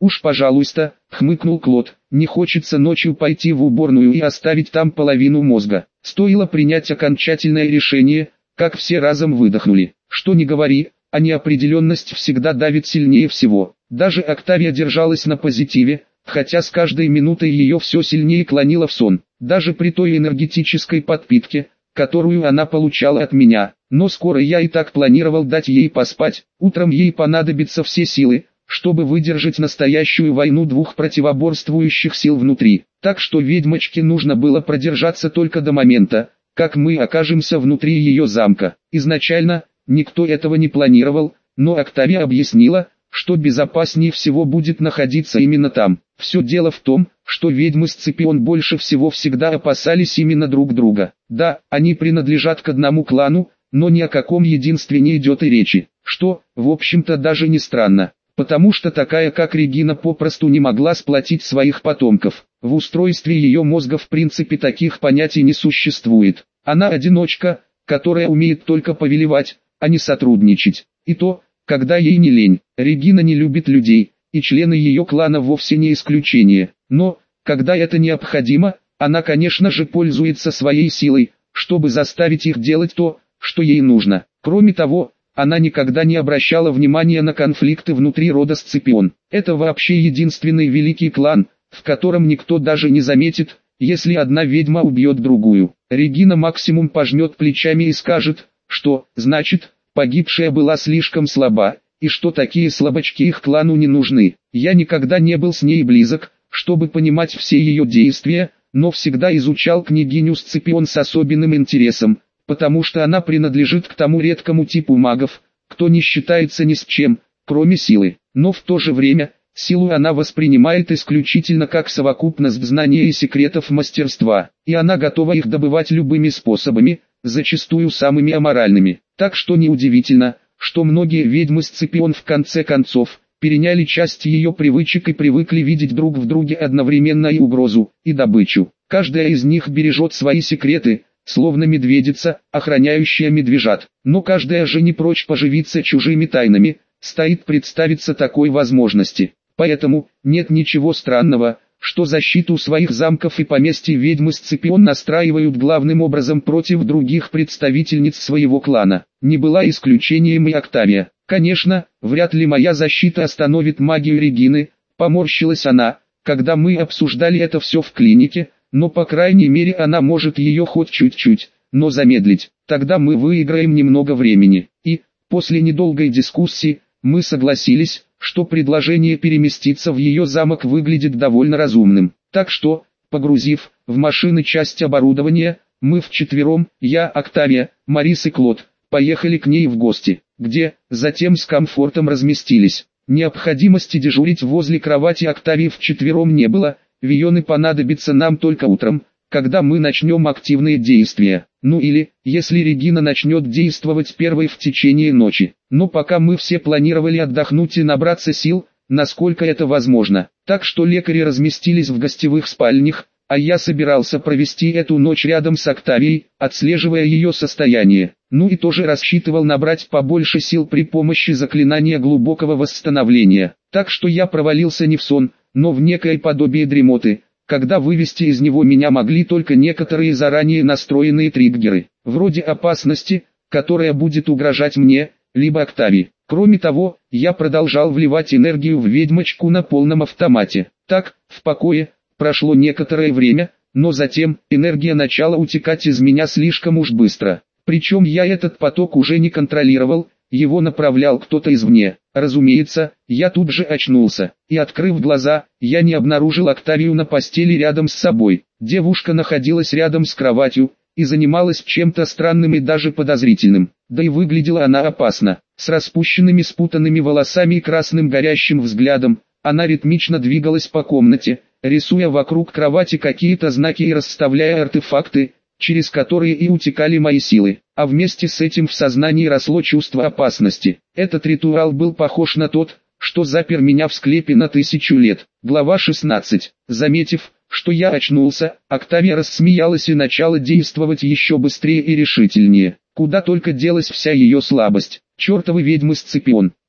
«Уж пожалуйста», — хмыкнул Клод, — «не хочется ночью пойти в уборную и оставить там половину мозга». Стоило принять окончательное решение, как все разом выдохнули. Что ни говори, а неопределенность всегда давит сильнее всего. Даже Октавия держалась на позитиве, хотя с каждой минутой ее все сильнее клонило в сон, даже при той энергетической подпитке, которую она получала от меня. Но скоро я и так планировал дать ей поспать, утром ей понадобятся все силы, чтобы выдержать настоящую войну двух противоборствующих сил внутри. Так что ведьмочке нужно было продержаться только до момента, как мы окажемся внутри ее замка. Изначально, никто этого не планировал, но Октавия объяснила, что безопаснее всего будет находиться именно там. Все дело в том, что ведьмы Сципион больше всего всегда опасались именно друг друга. Да, они принадлежат к одному клану, но ни о каком единстве не идет и речи, что, в общем-то, даже не странно. Потому что такая как Регина попросту не могла сплотить своих потомков. В устройстве ее мозга в принципе таких понятий не существует. Она одиночка, которая умеет только повелевать, а не сотрудничать. И то, когда ей не лень. Регина не любит людей, и члены ее клана вовсе не исключение. Но, когда это необходимо, она конечно же пользуется своей силой, чтобы заставить их делать то, что ей нужно. Кроме того, она никогда не обращала внимания на конфликты внутри рода Сципион. Это вообще единственный великий клан, в котором никто даже не заметит, если одна ведьма убьет другую. Регина максимум пожмет плечами и скажет, что, значит, погибшая была слишком слаба, и что такие слабачки их клану не нужны. Я никогда не был с ней близок, чтобы понимать все ее действия, но всегда изучал княгиню Сципион с особенным интересом, потому что она принадлежит к тому редкому типу магов, кто не считается ни с чем, кроме силы. Но в то же время, силу она воспринимает исключительно как совокупность знания и секретов мастерства, и она готова их добывать любыми способами, зачастую самыми аморальными. Так что неудивительно, что многие ведьмы Сципион в конце концов переняли часть ее привычек и привыкли видеть друг в друге одновременно и угрозу, и добычу. Каждая из них бережет свои секреты, словно медведица, охраняющая медвежат. Но каждая же не прочь поживиться чужими тайнами, стоит представиться такой возможности. Поэтому, нет ничего странного, что защиту своих замков и поместьй ведьмы Сципион настраивают главным образом против других представительниц своего клана. Не была исключением и Октавия. Конечно, вряд ли моя защита остановит магию Регины, поморщилась она, когда мы обсуждали это все в клинике, но по крайней мере она может ее хоть чуть-чуть, но замедлить. Тогда мы выиграем немного времени. И, после недолгой дискуссии, мы согласились, что предложение переместиться в ее замок выглядит довольно разумным. Так что, погрузив в машины часть оборудования, мы вчетвером, я, Октавия, Марис и Клод, поехали к ней в гости, где, затем с комфортом разместились. Необходимости дежурить возле кровати Октавии вчетвером не было, Вионы понадобится нам только утром, когда мы начнем активные действия. Ну или, если Регина начнет действовать первой в течение ночи. Но пока мы все планировали отдохнуть и набраться сил, насколько это возможно. Так что лекари разместились в гостевых спальнях, а я собирался провести эту ночь рядом с Октавией, отслеживая ее состояние. Ну и тоже рассчитывал набрать побольше сил при помощи заклинания глубокого восстановления. Так что я провалился не в сон, но в некое подобие дремоты, когда вывести из него меня могли только некоторые заранее настроенные триггеры, вроде опасности, которая будет угрожать мне, либо Октавии. Кроме того, я продолжал вливать энергию в ведьмочку на полном автомате. Так, в покое, прошло некоторое время, но затем энергия начала утекать из меня слишком уж быстро. Причем я этот поток уже не контролировал, его направлял кто-то извне. Разумеется, я тут же очнулся, и открыв глаза, я не обнаружил Октавию на постели рядом с собой. Девушка находилась рядом с кроватью, и занималась чем-то странным и даже подозрительным. Да и выглядела она опасно, с распущенными спутанными волосами и красным горящим взглядом. Она ритмично двигалась по комнате, рисуя вокруг кровати какие-то знаки и расставляя артефакты, через которые и утекали мои силы, а вместе с этим в сознании росло чувство опасности. Этот ритуал был похож на тот, что запер меня в склепе на 1000 лет. Глава 16. Заметив, что я очнулся, Октавия рассмеялась и начала действовать еще быстрее и решительнее. Куда только делась вся ее слабость. Чертовы ведьмы Сципион.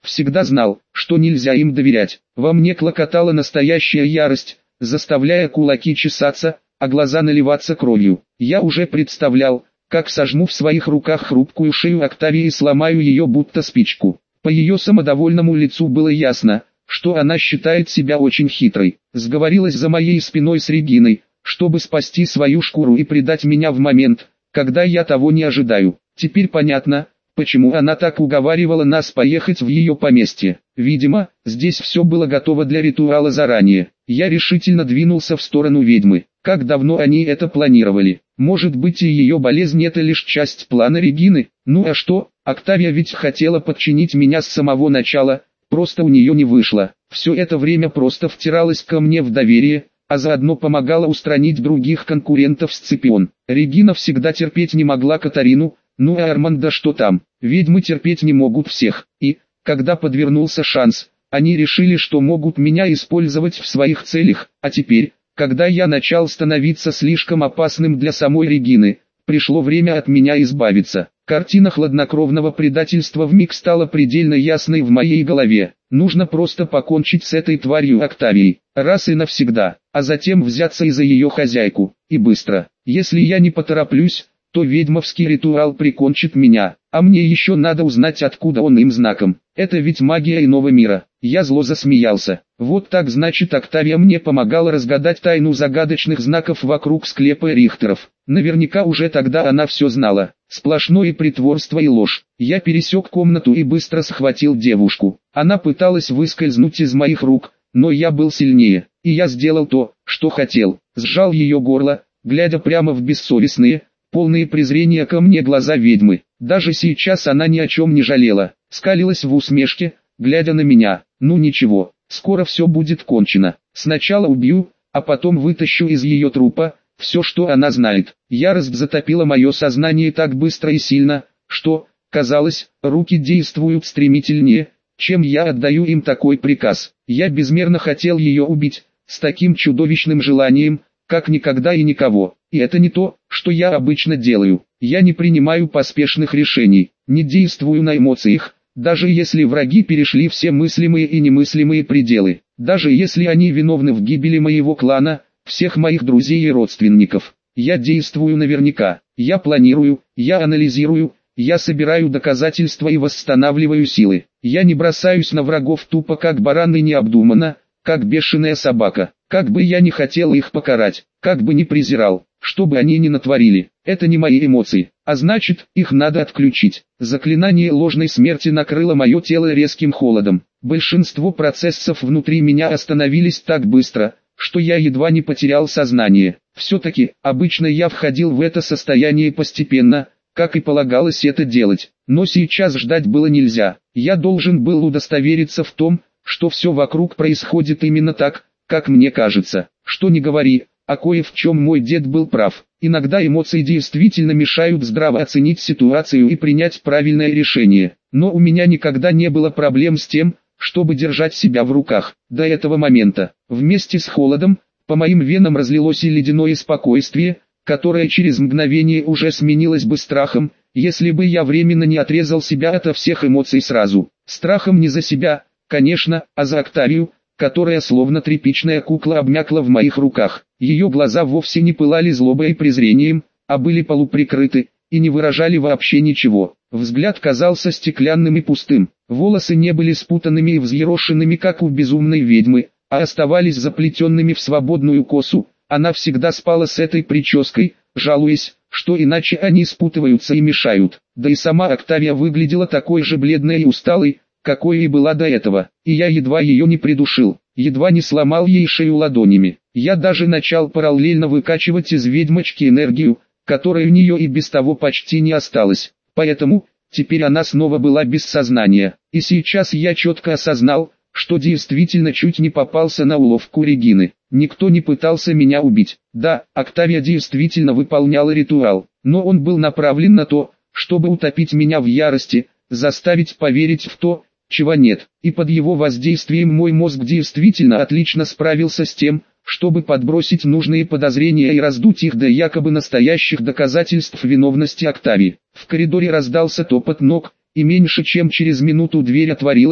Всегда знал, что нельзя им доверять. Во мне клокотала настоящая ярость, заставляя кулаки чесаться, а глаза наливаться кровью. Я уже представлял, как сожму в своих руках хрупкую шею Октавии и сломаю ее будто спичку. По ее самодовольному лицу было ясно, что она считает себя очень хитрой. Сговорилась за моей спиной с Региной, чтобы спасти свою шкуру и предать меня в момент, когда я того не ожидаю. Теперь понятно, почему она так уговаривала нас поехать в ее поместье. Видимо, здесь все было готово для ритуала заранее. Я решительно двинулся в сторону ведьмы. Как давно они это планировали? Может быть, и ее болезнь — это лишь часть плана Регины? Ну а что, Октавия ведь хотела подчинить меня с самого начала, просто у нее не вышло. Все это время просто втиралась ко мне в доверие, а заодно помогала устранить других конкурентов Сципион. Регина всегда терпеть не могла Катарину, ну а Армандо что там, ведьмы терпеть не могут всех. И, когда подвернулся шанс, они решили, что могут меня использовать в своих целях, а теперь, когда я начал становиться слишком опасным для самой Регины, пришло время от меня избавиться. Картина хладнокровного предательства вмиг стала предельно ясной в моей голове. Нужно просто покончить с этой тварью Октавией, раз и навсегда, а затем взяться и за ее хозяйку, и быстро. Если я не потороплюсь, то ведьмовский ритуал прикончит меня, а мне еще надо узнать, откуда он им знаком. Это ведь магия иного мира. Я зло засмеялся. Вот так значит, Октавия мне помогала разгадать тайну загадочных знаков вокруг склепа Рихтеров. Наверняка уже тогда она все знала. Сплошное притворство и ложь. Я пересек комнату и быстро схватил девушку. Она пыталась выскользнуть из моих рук, но я был сильнее, и я сделал то, что хотел. Сжал ее горло, глядя прямо в бессовестные, полные презрения ко мне глаза ведьмы. Даже сейчас она ни о чем не жалела, скалилась в усмешке, глядя на меня. Ну ничего, скоро все будет кончено. Сначала убью, а потом вытащу из ее трупа все, что она знает. Ярость затопила мое сознание так быстро и сильно, что, казалось, руки действуют стремительнее, чем я отдаю им такой приказ. Я безмерно хотел ее убить, с таким чудовищным желанием, как никогда и никого. И это не то, что я обычно делаю. Я не принимаю поспешных решений, не действую на эмоциях, даже если враги перешли все мыслимые и немыслимые пределы, даже если они виновны в гибели моего клана, всех моих друзей и родственников. Я действую наверняка, я планирую, я анализирую, я собираю доказательства и восстанавливаю силы. Я не бросаюсь на врагов тупо как баран и необдуманно, как бешеная собака. Как бы я ни хотел их покарать, как бы ни презирал, что бы они ни натворили, это не мои эмоции, а значит, их надо отключить. Заклинание ложной смерти накрыло мое тело резким холодом. Большинство процессов внутри меня остановились так быстро, что я едва не потерял сознание. Все-таки, обычно я входил в это состояние постепенно, как и полагалось это делать, но сейчас ждать было нельзя. Я должен был удостовериться в том, что все вокруг происходит именно так, как мне кажется. Что ни говори, а кое в чем мой дед был прав. Иногда эмоции действительно мешают здраво оценить ситуацию и принять правильное решение. Но у меня никогда не было проблем с тем, чтобы держать себя в руках. До этого момента, вместе с холодом, по моим венам разлилось и ледяное спокойствие, которое через мгновение уже сменилось бы страхом, если бы я временно не отрезал себя ото всех эмоций сразу. Страхом не за себя, конечно, а за Октавию, которая словно тряпичная кукла обмякла в моих руках. Ее глаза вовсе не пылали злобой и презрением, а были полуприкрыты, и не выражали вообще ничего. Взгляд казался стеклянным и пустым, волосы не были спутанными и взъерошенными, как у безумной ведьмы, а оставались заплетенными в свободную косу. Она всегда спала с этой прической, жалуясь, что иначе они спутываются и мешают. Да и сама Октавия выглядела такой же бледной и усталой, какой и была до этого, и я едва ее не придушил, едва не сломал ей шею ладонями. Я даже начал параллельно выкачивать из ведьмочки энергию, которой у нее и без того почти не осталось. Поэтому, теперь она снова была без сознания, и сейчас я четко осознал, что действительно чуть не попался на уловку Регины. Никто не пытался меня убить. Да, Октавия действительно выполняла ритуал, но он был направлен на то, чтобы утопить меня в ярости, заставить поверить в то, чего нет, и под его воздействием мой мозг действительно отлично справился с тем, чтобы подбросить нужные подозрения и раздуть их до якобы настоящих доказательств виновности Октавии. В коридоре раздался топот ног, и меньше чем через минуту дверь отворилась,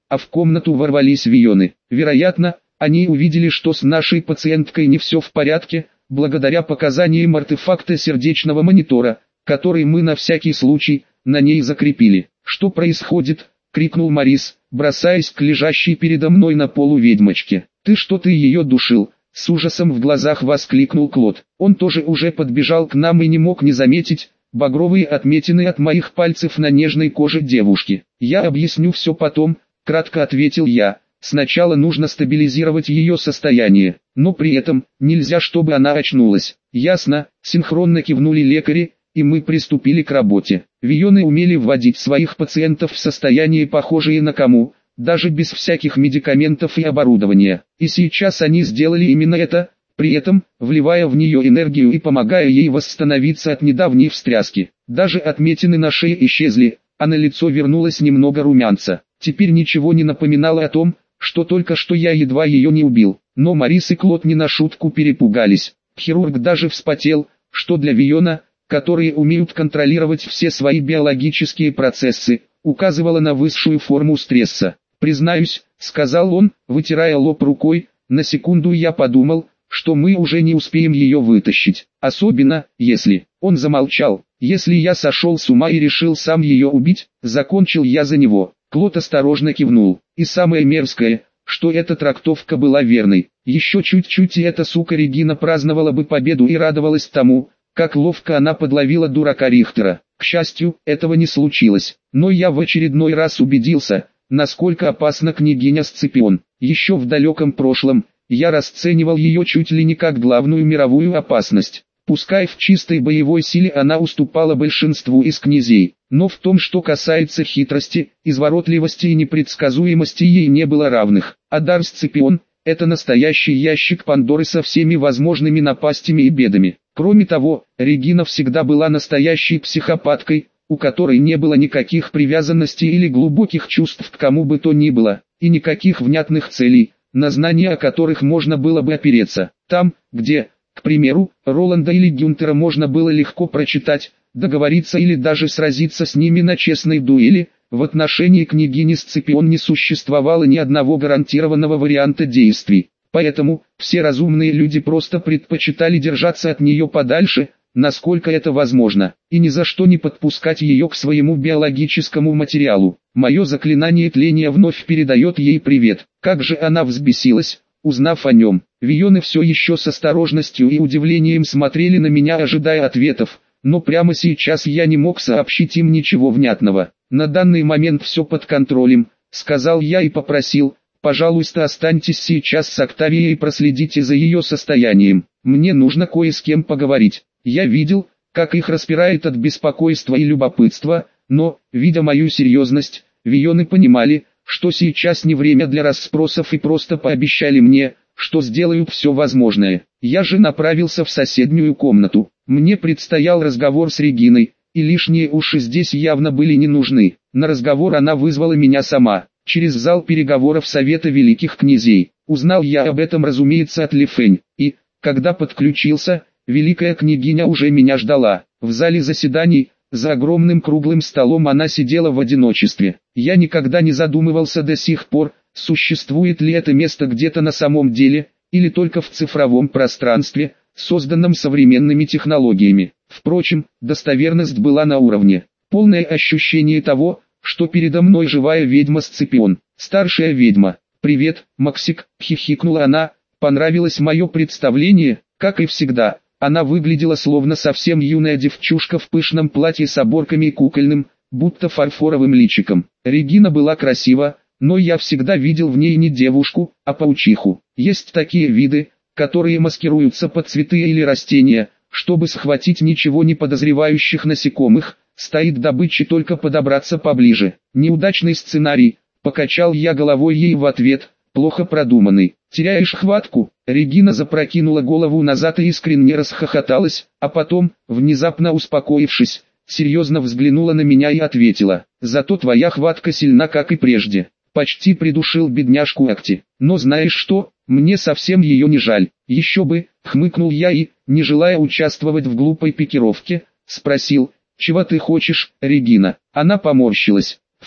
а в комнату ворвались Вионы. Вероятно, они увидели, что с нашей пациенткой не все в порядке, благодаря показаниям артефакта сердечного монитора, который мы на всякий случай на ней закрепили. «Что происходит?» — крикнул Морис, бросаясь к лежащей передо мной на полу ведьмочке. «Ты ее душил?» — с ужасом в глазах воскликнул Клод. Он тоже уже подбежал к нам и не мог не заметить багровые отметины от моих пальцев на нежной коже девушки. «Я объясню все потом», — кратко ответил я. «Сначала нужно стабилизировать ее состояние, но при этом нельзя, чтобы она очнулась». «Ясно», — синхронно кивнули лекари, и мы приступили к работе. Вионы умели вводить своих пациентов в состояние, похожее на кому, даже без всяких медикаментов и оборудования. И сейчас они сделали именно это, при этом вливая в нее энергию и помогая ей восстановиться от недавней встряски. Даже отметины на шее исчезли, а на лицо вернулось немного румянца. Теперь ничего не напоминало о том, что только что я едва ее не убил. Но Морис и Клод не на шутку перепугались. Хирург даже вспотел, что для Виона, которые умеют контролировать все свои биологические процессы, указывало на высшую форму стресса. «Признаюсь», — сказал он, вытирая лоб рукой, — «на секунду я подумал, что мы уже не успеем ее вытащить. Особенно, если...» Он замолчал. «Если я сошел с ума и решил сам ее убить, закончил я за него». Клод осторожно кивнул. И самое мерзкое, что эта трактовка была верной. Еще чуть-чуть и эта сука Регина праздновала бы победу и радовалась тому, как ловко она подловила дурака Рихтера. К счастью, этого не случилось. Но я в очередной раз убедился, насколько опасна княгиня Сципион. Еще в далеком прошлом, я расценивал ее чуть ли не как главную мировую опасность. Пускай в чистой боевой силе она уступала большинству из князей, но в том, что касается хитрости, изворотливости и непредсказуемости, ей не было равных. А дар Сципион – это настоящий ящик Пандоры со всеми возможными напастями и бедами. Кроме того, Регина всегда была настоящей психопаткой, у которой не было никаких привязанностей или глубоких чувств к кому бы то ни было, и никаких внятных целей, на знания о которых можно было бы опереться. Там, где, к примеру, Роланда или Гюнтера можно было легко прочитать, договориться или даже сразиться с ними на честной дуэли, в отношении княгини Сципион не существовало ни одного гарантированного варианта действий. Поэтому, все разумные люди просто предпочитали держаться от нее подальше, насколько это возможно, и ни за что не подпускать ее к своему биологическому материалу. Мое заклинание тления вновь передает ей привет. Как же она взбесилась, узнав о нем. Вионы все еще с осторожностью и удивлением смотрели на меня, ожидая ответов, но прямо сейчас я не мог сообщить им ничего внятного. «На данный момент все под контролем», — сказал я и попросил: «Пожалуйста, останьтесь сейчас с Октавией и проследите за ее состоянием. Мне нужно кое с кем поговорить». Я видел, как их распирает от беспокойства и любопытства, но, видя мою серьезность, Вионы понимали, что сейчас не время для расспросов, и просто пообещали мне, что сделают все возможное. Я же направился в соседнюю комнату. Мне предстоял разговор с Региной, и лишние уши здесь явно были не нужны. На разговор она вызвала меня сама, через зал переговоров Совета Великих Князей. Узнал я об этом, разумеется, от Лифэнь, и, когда подключился, Великая Княгиня уже меня ждала. В зале заседаний, за огромным круглым столом, она сидела в одиночестве. Я никогда не задумывался до сих пор, существует ли это место где-то на самом деле, или только в цифровом пространстве, созданном современными технологиями. Впрочем, достоверность была на уровне. Полное ощущение того, что передо мной живая ведьма Сципион, старшая ведьма. «Привет, Максик», — хихикнула она. Понравилось мое представление? Как и всегда, она выглядела словно совсем юная девчушка в пышном платье с оборками и кукольным, будто фарфоровым личиком. Регина была красива, но я всегда видел в ней не девушку, а паучиху. Есть такие виды, которые маскируются под цветы или растения, чтобы схватить ничего не подозревающих насекомых, стоит добычи только подобраться поближе. Неудачный сценарий, покачал я головой ей в ответ, плохо продуманный. Теряешь хватку? Регина запрокинула голову назад и искренне расхохоталась, а потом, внезапно успокоившись, серьезно взглянула на меня и ответила: «Зато твоя хватка сильна, как и прежде». Почти придушил бедняжку Акти. Но знаешь что, мне совсем ее не жаль. Еще бы, хмыкнул я и, не желая участвовать в глупой пикировке, спросил: «Чего ты хочешь, Регина?» Она поморщилась. «Фу,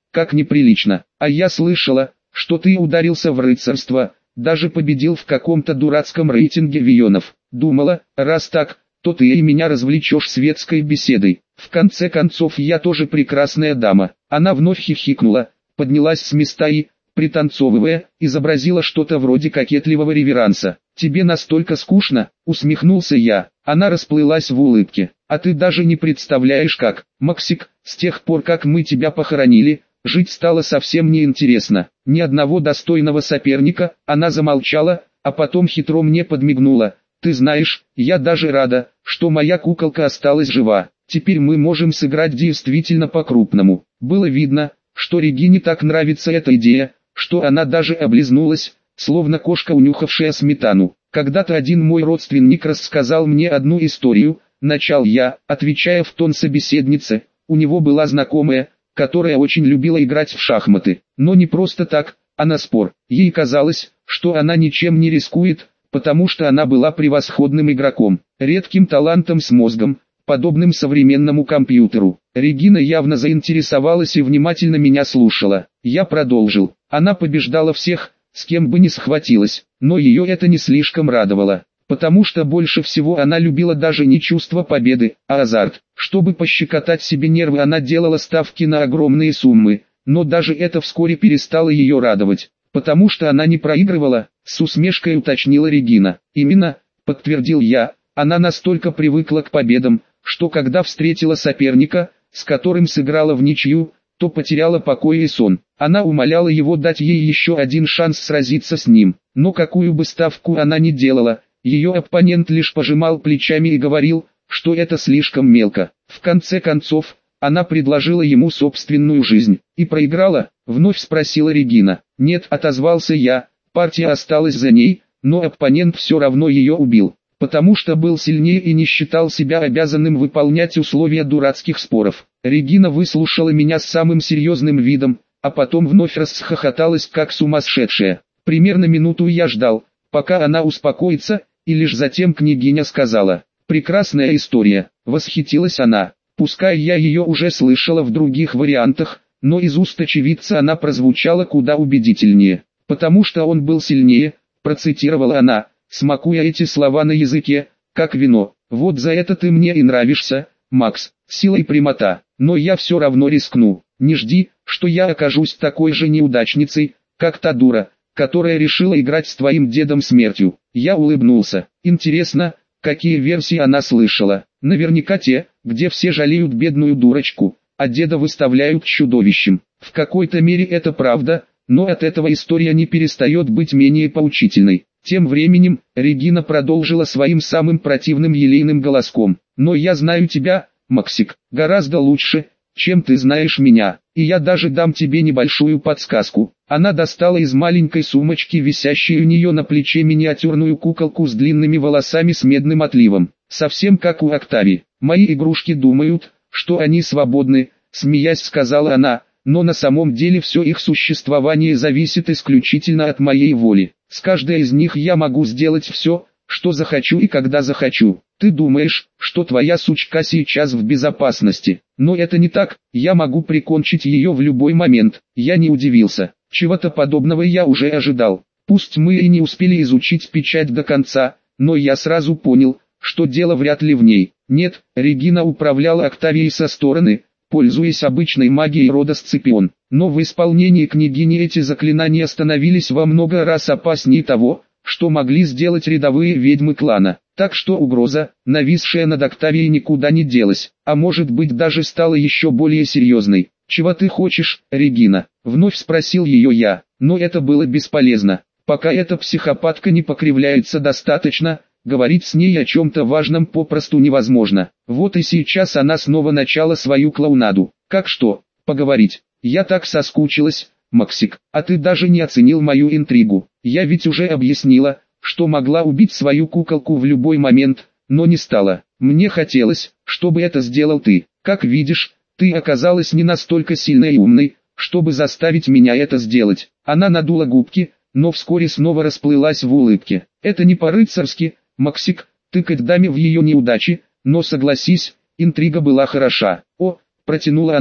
как неприлично. А я слышала, что ты ударился в рыцарство, даже победил в каком-то дурацком рейтинге вионов. Думала, раз так, то ты и меня развлечешь светской беседой. В конце концов я тоже прекрасная дама. Она вновь хихикнула, поднялась с места и, пританцовывая, изобразила что-то вроде кокетливого реверанса. «Тебе настолько скучно?» — усмехнулся я. Она расплылась в улыбке. «А ты даже не представляешь как, Максик, с тех пор как мы тебя похоронили, жить стало совсем неинтересно. Ни одного достойного соперника». Она замолчала, а потом хитро мне подмигнула. «Ты знаешь, я даже рада, что моя куколка осталась жива. Теперь мы можем сыграть действительно по-крупному». Было видно, что Регине так нравится эта идея, что она даже облизнулась, словно кошка, унюхавшая сметану. «Когда-то один мой родственник рассказал мне одну историю», — начал я, отвечая в тон собеседнице. У него была знакомая, которая очень любила играть в шахматы, но не просто так, а на спор. Ей казалось, что она ничем не рискует, потому что она была превосходным игроком, редким талантом с мозгом, подобным современному компьютеру. Регина явно заинтересовалась и внимательно меня слушала. Я продолжил. Она побеждала всех, с кем бы ни схватилась, но ее это не слишком радовало, потому что больше всего она любила даже не чувство победы, а азарт. Чтобы пощекотать себе нервы, она делала ставки на огромные суммы, но даже это вскоре перестало ее радовать, потому что она не проигрывала, с усмешкой уточнила Регина. «Именно», — подтвердил я, — она настолько привыкла к победам, что когда встретила соперника, с которым сыграла в ничью, то потеряла покой и сон. Она умоляла его дать ей еще один шанс сразиться с ним, но какую бы ставку она ни делала, ее оппонент лишь пожимал плечами и говорил, что это слишком мелко. В конце концов, она предложила ему собственную жизнь. «И проиграла?» — вновь спросила Регина. «Нет», — отозвался я, — партия осталась за ней, но оппонент все равно ее убил, потому что был сильнее и не считал себя обязанным выполнять условия дурацких споров». Регина выслушала меня с самым серьезным видом, а потом вновь расхохоталась как сумасшедшая. Примерно минуту я ждал, пока она успокоится, и лишь затем княгиня сказала: «Прекрасная история». Восхитилась она. Пускай я ее уже слышала в других вариантах, но из уст очевидца она прозвучала куда убедительнее. «Потому что он был сильнее», процитировала она, смакуя эти слова на языке, как вино. «Вот за это ты мне и нравишься, Макс, сила и прямота. Но я все равно рискну. Не жди, что я окажусь такой же неудачницей, как та дура, которая решила играть с твоим дедом смертью». Я улыбнулся. Интересно, какие версии она слышала. Наверняка те, где все жалеют бедную дурочку, а деда выставляют чудовищем. В какой-то мере это правда, но от этого история не перестает быть менее поучительной. Тем временем, Регина продолжила своим самым противным елейным голоском. «Но я знаю тебя, Максик, гораздо лучше, чем ты знаешь меня, и я даже дам тебе небольшую подсказку». Она достала из маленькой сумочки, висящей у нее на плече, миниатюрную куколку с длинными волосами с медным отливом, совсем как у Октавии. «Мои игрушки думают, что они свободны», — смеясь сказала она, «но на самом деле все их существование зависит исключительно от моей воли. С каждой из них я могу сделать все, что захочу и когда захочу. Ты думаешь, что твоя сучка сейчас в безопасности, но это не так, я могу прикончить ее в любой момент». Я не удивился, чего-то подобного я уже ожидал. Пусть мы и не успели изучить печать до конца, но я сразу понял, что дело вряд ли в ней. Нет, Регина управляла Октавией со стороны, пользуясь обычной магией рода Сципион, но в исполнении княгини эти заклинания становились во много раз опаснее того, что могли сделать рядовые ведьмы клана. Так что угроза, нависшая над Октавией, никуда не делась, а может быть даже стала еще более серьезной. «Чего ты хочешь, Регина?» — вновь спросил ее я, но это было бесполезно. Пока эта психопатка не покривляется достаточно, говорить с ней о чем-то важном попросту невозможно. Вот и сейчас она снова начала свою клоунаду. «Как что, поговорить? Я так соскучилась, Максик, а ты даже не оценил мою интригу. Я ведь уже объяснила, что могла убить свою куколку в любой момент, но не стала. Мне хотелось, чтобы это сделал ты. Как видишь, ты оказалась не настолько сильной и умной, чтобы заставить меня это сделать». Она надула губки, но вскоре снова расплылась в улыбке. «Это не по-рыцарски, Максик, тыкать даме в ее неудачи, но согласись, интрига была хороша». «О», — протянула она,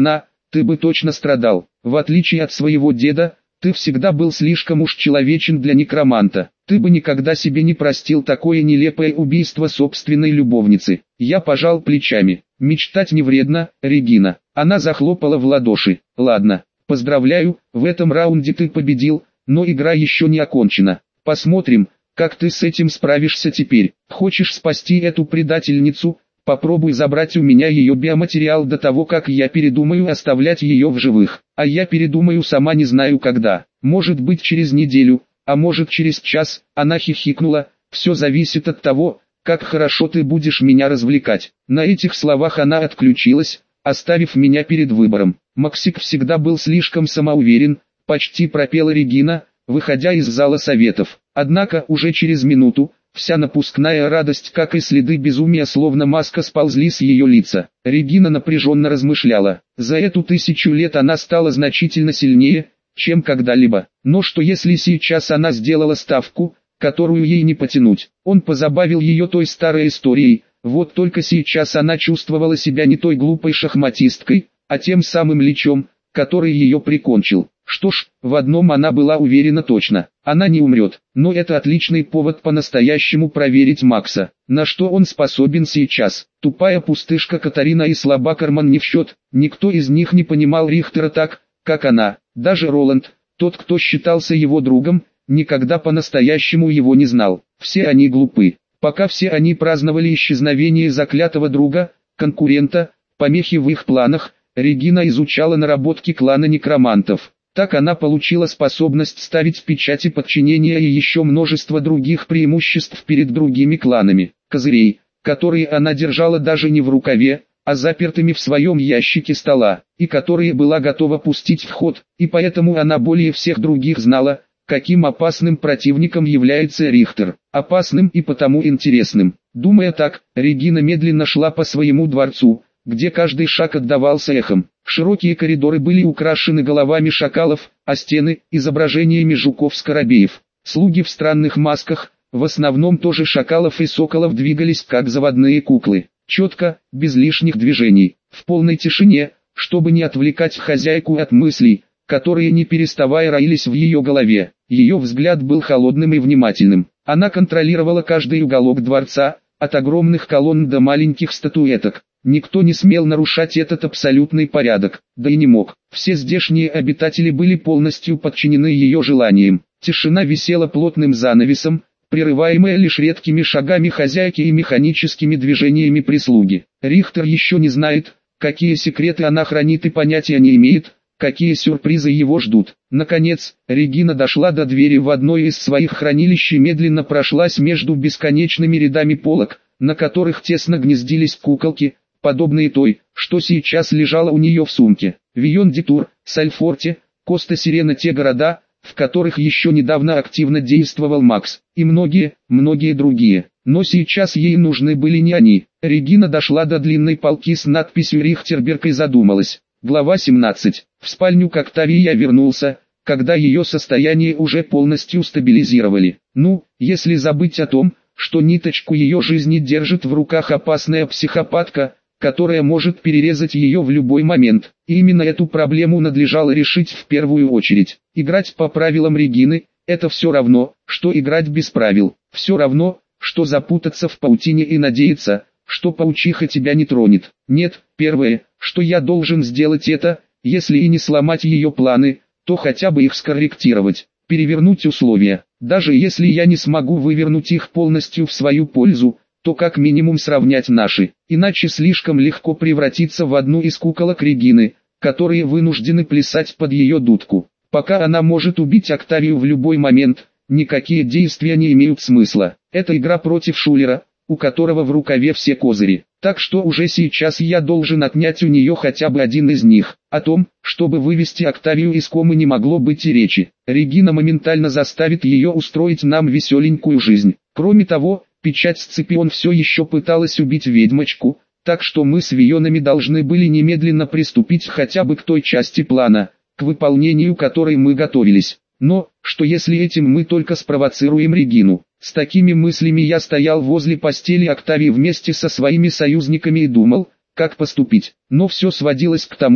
ты бы точно страдал. В отличие от своего деда, ты всегда был слишком уж человечен для некроманта. Ты бы никогда себе не простил такое нелепое убийство собственной любовницы. Я пожал плечами. Мечтать не вредно, Регина. Она захлопала в ладоши. Ладно, поздравляю, в этом раунде ты победил, но игра еще не окончена. Посмотрим, как ты с этим справишься теперь. Хочешь спасти эту предательницу? Попробуй забрать у меня ее биоматериал до того, как я передумаю оставлять ее в живых. А я передумаю сама не знаю когда. Может быть через неделю, а может через час. Она хихикнула. Все зависит от того, как хорошо ты будешь меня развлекать. На этих словах она отключилась, оставив меня перед выбором. Максик всегда был слишком самоуверен, почти пропела Регина, выходя из зала советов. Однако уже через минуту, вся напускная радость, как и следы безумия, словно маска, сползли с ее лица. Регина напряженно размышляла. За эту 1000 лет она стала значительно сильнее, чем когда-либо. Но что если сейчас она сделала ставку, которую ей не потянуть? Он позабавил ее той старой историей, вот только сейчас она чувствовала себя не той глупой шахматисткой, а тем самым личом, который ее прикончил. Что ж, в одном она была уверена точно, она не умрет, но это отличный повод по-настоящему проверить Макса, на что он способен сейчас. Тупая пустышка Катарина и слабакарман не в счет, никто из них не понимал Рихтера так, как она, даже Роланд, тот, кто считался его другом, никогда по-настоящему его не знал. Все они глупы. Пока все они праздновали исчезновение заклятого друга, конкурента, помехи в их планах, Регина изучала наработки клана некромантов. Так она получила способность ставить печати подчинения и еще множество других преимуществ перед другими кланами. Козырей, которые она держала даже не в рукаве, а запертыми в своем ящике стола, и которые была готова пустить в ход, и поэтому она более всех других знала, каким опасным противником является Рихтер. Опасным и потому интересным. Думая так, Регина медленно шла по своему дворцу, где каждый шаг отдавался эхом. Широкие коридоры были украшены головами шакалов, а стены – изображениями жуков-скоробеев. Слуги в странных масках, в основном тоже шакалов и соколов, двигались как заводные куклы. Четко, без лишних движений, в полной тишине, чтобы не отвлекать хозяйку от мыслей, которые не переставая роились в ее голове. Ее взгляд был холодным и внимательным. Она контролировала каждый уголок дворца, от огромных колонн до маленьких статуэток. Никто не смел нарушать этот абсолютный порядок, да и не мог. Все здешние обитатели были полностью подчинены ее желаниям. Тишина висела плотным занавесом, прерываемая лишь редкими шагами хозяйки и механическими движениями прислуги. Рихтер еще не знает, какие секреты она хранит, и понятия не имеет, какие сюрпризы его ждут. Наконец, Регина дошла до двери в одно из своих хранилищ и медленно прошлась между бесконечными рядами полок, на которых тесно гнездились куколки, подобные той, что сейчас лежала у нее в сумке. Вийон-Ди-Тур, Сальфорте, Коста-Сирена — те города, в которых еще недавно активно действовал Макс, и многие другие. Но сейчас ей нужны были не они. Регина дошла до длинной полки с надписью «Рихтерберг» и задумалась. Глава 17. В спальню к Октавии я вернулся, когда ее состояние уже полностью стабилизировали. Ну, если забыть о том, что ниточку ее жизни держит в руках опасная психопатка, которая может перерезать ее в любой момент. И именно эту проблему надлежало решить в первую очередь. Играть по правилам Регины – это все равно, что играть без правил. Все равно, что запутаться в паутине и надеяться, что паучиха тебя не тронет. Нет, первое, что я должен сделать, это, если и не сломать ее планы, то хотя бы их скорректировать, перевернуть условия. Даже если я не смогу вывернуть их полностью в свою пользу, то как минимум сравнять наши, иначе слишком легко превратиться в одну из куколок Регины, которые вынуждены плясать под ее дудку. Пока она может убить Октавию в любой момент, никакие действия не имеют смысла. Это игра против шулера, у которого в рукаве все козыри. Так что уже сейчас я должен отнять у нее хотя бы один из них. О том, чтобы вывести Октавию из комы, не могло быть и речи. Регина моментально заставит ее устроить нам веселенькую жизнь. Кроме того, печать Сципион все еще пыталась убить ведьмочку, так что мы с Вионами должны были немедленно приступить хотя бы к той части плана, к выполнению которой мы готовились. Но, что если этим мы только спровоцируем Регину? С такими мыслями я стоял возле постели Октавии вместе со своими союзниками и думал, как поступить. Но все сводилось к тому,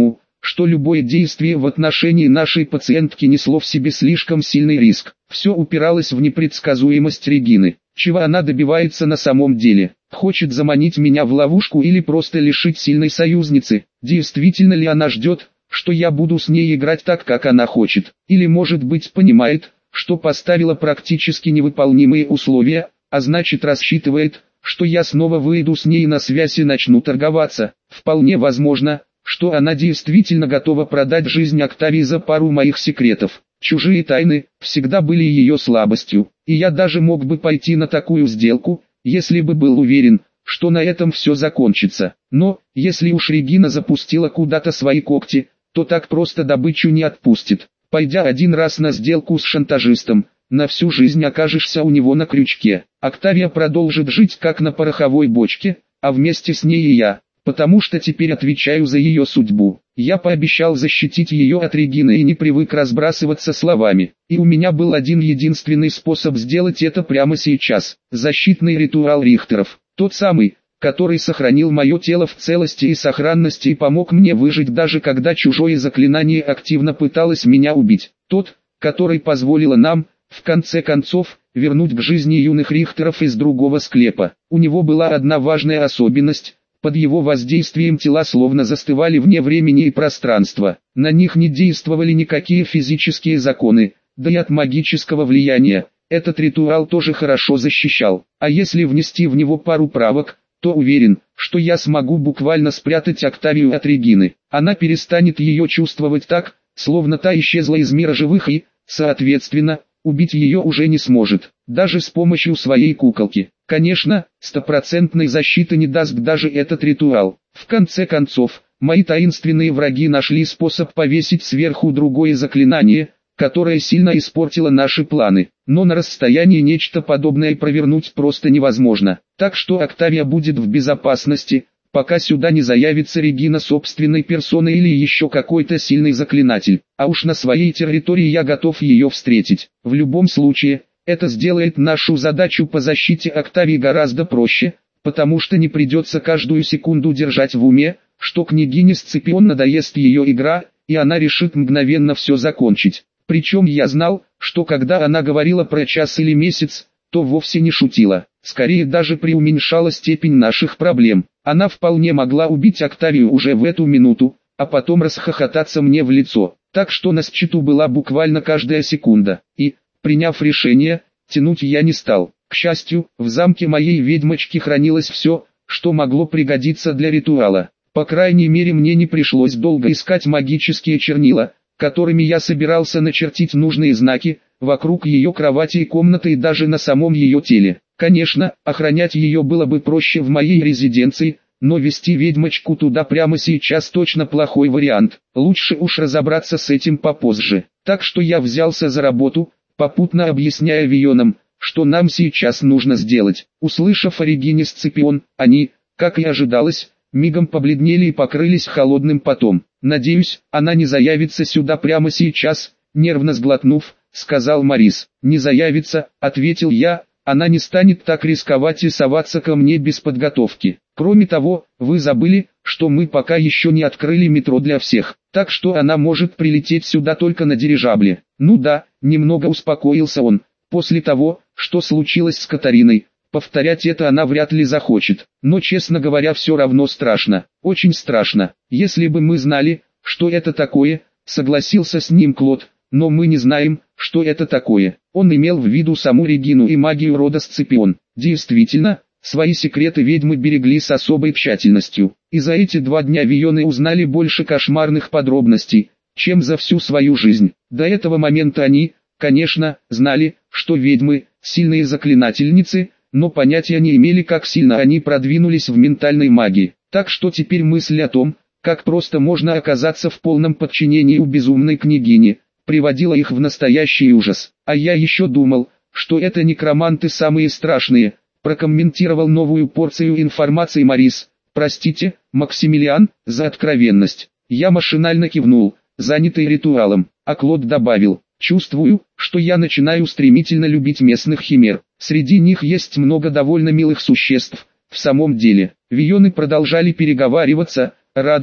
что любое действие в отношении нашей пациентки несло в себе слишком сильный риск. Все упиралось в непредсказуемость Регины. Чего она добивается на самом деле? Хочет заманить меня в ловушку или просто лишить сильной союзницы? Действительно ли она ждет, что я буду с ней играть так, как она хочет? Или, может быть, понимает, что поставила практически невыполнимые условия, а значит рассчитывает, что я снова выйду с ней на связь и начну торговаться? Вполне возможно, что она действительно готова продать жизнь Октавии за пару моих секретов. Чужие тайны всегда были ее слабостью, и я даже мог бы пойти на такую сделку, если бы был уверен, что на этом все закончится. Но, если уж Регина запустила куда-то свои когти, то так просто добычу не отпустит. Пойдя один раз на сделку с шантажистом, на всю жизнь окажешься у него на крючке. Октавия продолжит жить как на пороховой бочке, а вместе с ней и я, потому что теперь отвечаю за ее судьбу. Я пообещал защитить ее от Регины и не привык разбрасываться словами. И у меня был один единственный способ сделать это прямо сейчас. Защитный ритуал Рихтеров. Тот самый, который сохранил мое тело в целости и сохранности и помог мне выжить даже когда чужое заклинание активно пыталось меня убить. Тот, который позволило нам, в конце концов, вернуть к жизни юных Рихтеров из другого склепа. У него была одна важная особенность. Под его воздействием тела словно застывали вне времени и пространства. На них не действовали никакие физические законы, да и от магического влияния. Этот ритуал тоже хорошо защищал. А если внести в него пару правок, то уверен, что я смогу буквально спрятать Октавию от Регины. Она перестанет ее чувствовать так, словно та исчезла из мира живых и, соответственно, убить ее уже не сможет, даже с помощью своей куколки. Конечно, стопроцентной защиты не даст даже этот ритуал. В конце концов, мои таинственные враги нашли способ повесить сверху другое заклинание, которое сильно испортило наши планы. Но на расстоянии нечто подобное провернуть просто невозможно. Так что Октавия будет в безопасности, пока сюда не заявится Регина собственной персоной или еще какой-то сильный заклинатель. А уж на своей территории я готов ее встретить. В любом случае, это сделает нашу задачу по защите Октавии гораздо проще, потому что не придется каждую секунду держать в уме, что княгине Сципион надоест ее игра, и она решит мгновенно все закончить. Причем я знал, что когда она говорила про час или месяц, то вовсе не шутила, скорее даже преуменьшала степень наших проблем. Она вполне могла убить Октавию уже в эту минуту, а потом расхохотаться мне в лицо. Так что на счету была буквально каждая секунда. И, приняв решение, тянуть я не стал. К счастью, в замке моей ведьмочки хранилось все, что могло пригодиться для ритуала. По крайней мере, мне не пришлось долго искать магические чернила, которыми я собирался начертить нужные знаки вокруг ее кровати и комнаты и даже на самом ее теле. Конечно, охранять ее было бы проще в моей резиденции, но вести ведьмочку туда прямо сейчас точно плохой вариант. Лучше уж разобраться с этим попозже. Так что я взялся за работу, попутно объясняя Вионам, что нам сейчас нужно сделать. Услышав о Регине Сципион, они, как и ожидалось, мигом побледнели и покрылись холодным потом. «Надеюсь, она не заявится сюда прямо сейчас», нервно сглотнув, сказал Морис. «Не заявится», ответил я, «она не станет так рисковать и соваться ко мне без подготовки. Кроме того, вы забыли, что мы пока еще не открыли метро для всех, так что она может прилететь сюда только на дирижабле». «Ну да», немного успокоился он, «после того, что случилось с Катариной, повторять это она вряд ли захочет, но, честно говоря, все равно страшно, очень страшно. Если бы мы знали, что это такое», согласился с ним Клод, «но мы не знаем, что это такое». Он имел в виду саму Регину и магию рода Сципион. Действительно, свои секреты ведьмы берегли с особой тщательностью, и за эти 2 дня Вионы узнали больше кошмарных подробностей, чем за всю свою жизнь. До этого момента они, конечно, знали, что ведьмы – сильные заклинательницы, но понятия не имели, как сильно они продвинулись в ментальной магии. Так что теперь мысль о том, как просто можно оказаться в полном подчинении у безумной княгини, приводила их в настоящий ужас. «А я еще думал, что это некроманты самые страшные», прокомментировал новую порцию информации Морис. «Простите, Максимилиан, за откровенность». Я машинально кивнул, занятый ритуалом, а Клод добавил: «Чувствую, что я начинаю стремительно любить местных химер. Среди них есть много довольно милых существ». В самом деле, Вионы продолжали переговариваться, радуясь,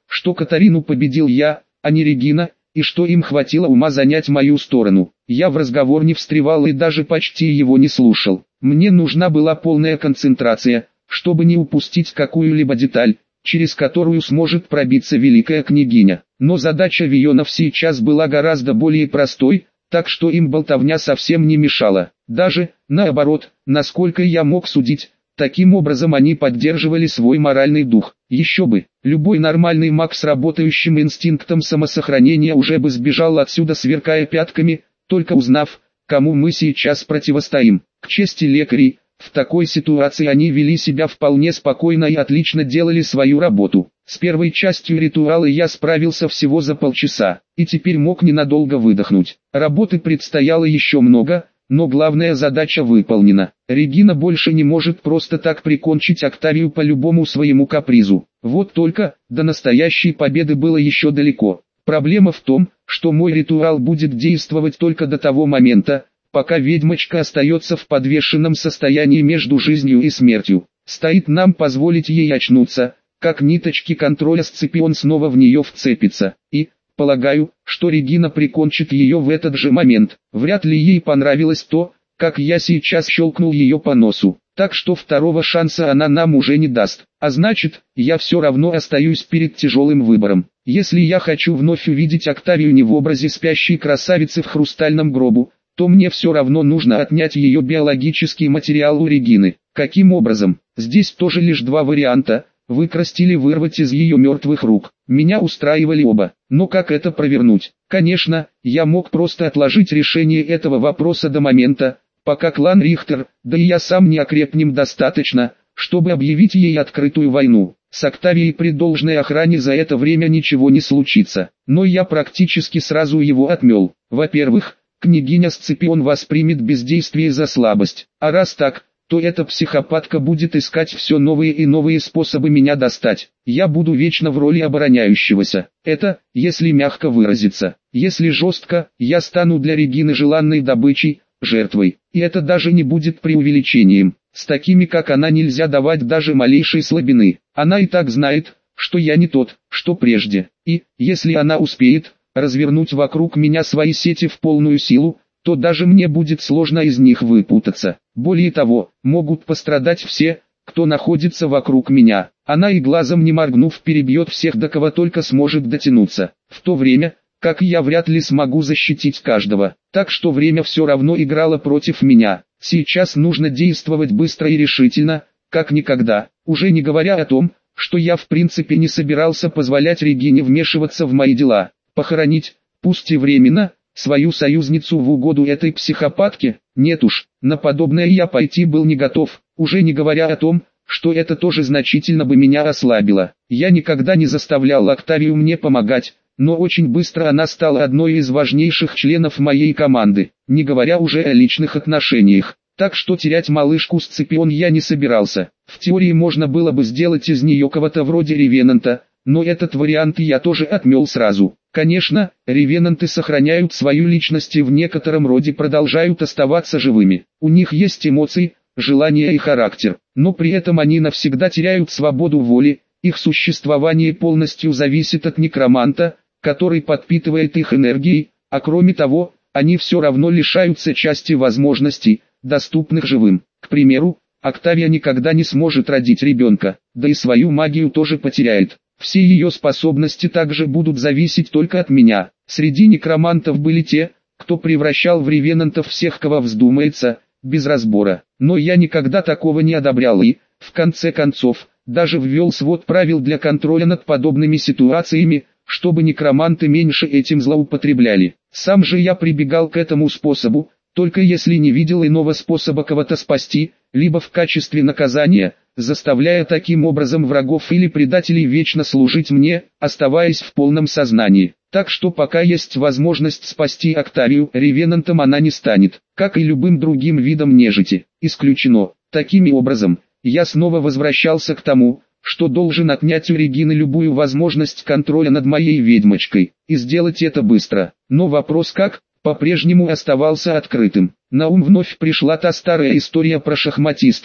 что Катарину победил я, а не Регина, и что им хватило ума занять мою сторону. Я в разговор не встревал и даже почти его не слушал. Мне нужна была полная концентрация, чтобы не упустить какую-либо деталь, через которую сможет пробиться великая княгиня. Но задача Вионов сейчас была гораздо более простой, так что им болтовня совсем не мешала. Даже, наоборот, насколько я мог судить, таким образом они поддерживали свой моральный дух. Еще бы, любой нормальный маг с работающим инстинктом самосохранения уже бы сбежал отсюда, сверкая пятками, только узнав, кому мы сейчас противостоим. К чести лекарей, в такой ситуации они вели себя вполне спокойно и отлично делали свою работу. С первой частью ритуала я справился всего за полчаса, и теперь мог ненадолго выдохнуть. Работы предстояло еще много, но главная задача выполнена. Регина больше не может просто так прикончить Октавию по любому своему капризу. Вот только, до настоящей победы было еще далеко. Проблема в том, что мой ритуал будет действовать только до того момента, пока ведьмочка остается в подвешенном состоянии между жизнью и смертью. Стоит нам позволить ей очнуться, как ниточки контроля Сципион снова в нее вцепится. И, полагаю, что Регина прикончит ее в этот же момент. Вряд ли ей понравилось то, как я сейчас щелкнул ее по носу. Так что второго шанса она нам уже не даст. А значит, я все равно остаюсь перед тяжелым выбором. Если я хочу вновь увидеть Октавию не в образе спящей красавицы в хрустальном гробу, то мне все равно нужно отнять ее биологический материал у Регины. Каким образом? Здесь тоже лишь два варианта: выкрасть или вырвать из ее мертвых рук. Меня устраивали оба, но как это провернуть? Конечно, я мог просто отложить решение этого вопроса до момента, пока клан Рихтер, да и я сам не окрепнем достаточно, чтобы объявить ей открытую войну. С Октавией при должной охране за это время ничего не случится, но я практически сразу его отмел. Во-первых, княгиня Сципион воспримет бездействие за слабость, а раз так, то эта психопатка будет искать все новые и новые способы меня достать. Я буду вечно в роли обороняющегося. Это, если мягко выразиться. Если жестко, я стану для Регины желанной добычей, жертвой. И это даже не будет преувеличением. С такими как она нельзя давать даже малейшей слабины. Она и так знает, что я не тот, что прежде. И, если она успеет развернуть вокруг меня свои сети в полную силу, то даже мне будет сложно из них выпутаться. Более того, могут пострадать все, кто находится вокруг меня. Она и глазом не моргнув перебьет всех, до кого только сможет дотянуться. В то время, как я вряд ли смогу защитить каждого. Так что время все равно играло против меня. Сейчас нужно действовать быстро и решительно, как никогда. Уже не говоря о том, что я в принципе не собирался позволять Регине вмешиваться в мои дела. Похоронить, пусть и временно, свою союзницу в угоду этой психопатке? Нет уж, на подобное я пойти был не готов, уже не говоря о том, что это тоже значительно бы меня ослабило. Я никогда не заставлял Октавию мне помогать, но очень быстро она стала одной из важнейших членов моей команды, не говоря уже о личных отношениях. Так что терять малышку Сципион я не собирался. В теории можно было бы сделать из нее кого-то вроде Ревенанта, но этот вариант я тоже отмел сразу. Конечно, ревенанты сохраняют свою личность и в некотором роде продолжают оставаться живыми. У них есть эмоции, желания и характер, но при этом они навсегда теряют свободу воли, их существование полностью зависит от некроманта, который подпитывает их энергией, а кроме того, они все равно лишаются части возможностей, доступных живым. К примеру, Октавия никогда не сможет родить ребенка, да и свою магию тоже потеряет. Все ее способности также будут зависеть только от меня. Среди некромантов были те, кто превращал в ревенантов всех, кого вздумается, без разбора. Но я никогда такого не одобрял и, в конце концов, даже ввел свод правил для контроля над подобными ситуациями, чтобы некроманты меньше этим злоупотребляли. Сам же я прибегал к этому способу, только если не видел иного способа кого-то спасти, либо в качестве наказания, заставляя таким образом врагов или предателей вечно служить мне, оставаясь в полном сознании. Так что пока есть возможность спасти Октавию, ревенантом она не станет, как и любым другим видом нежити. Исключено. Таким образом, я снова возвращался к тому, что должен отнять у Регины любую возможность контроля над моей ведьмочкой, и сделать это быстро. Но вопрос как, по-прежнему оставался открытым. На ум вновь пришла та старая история про шахматистку.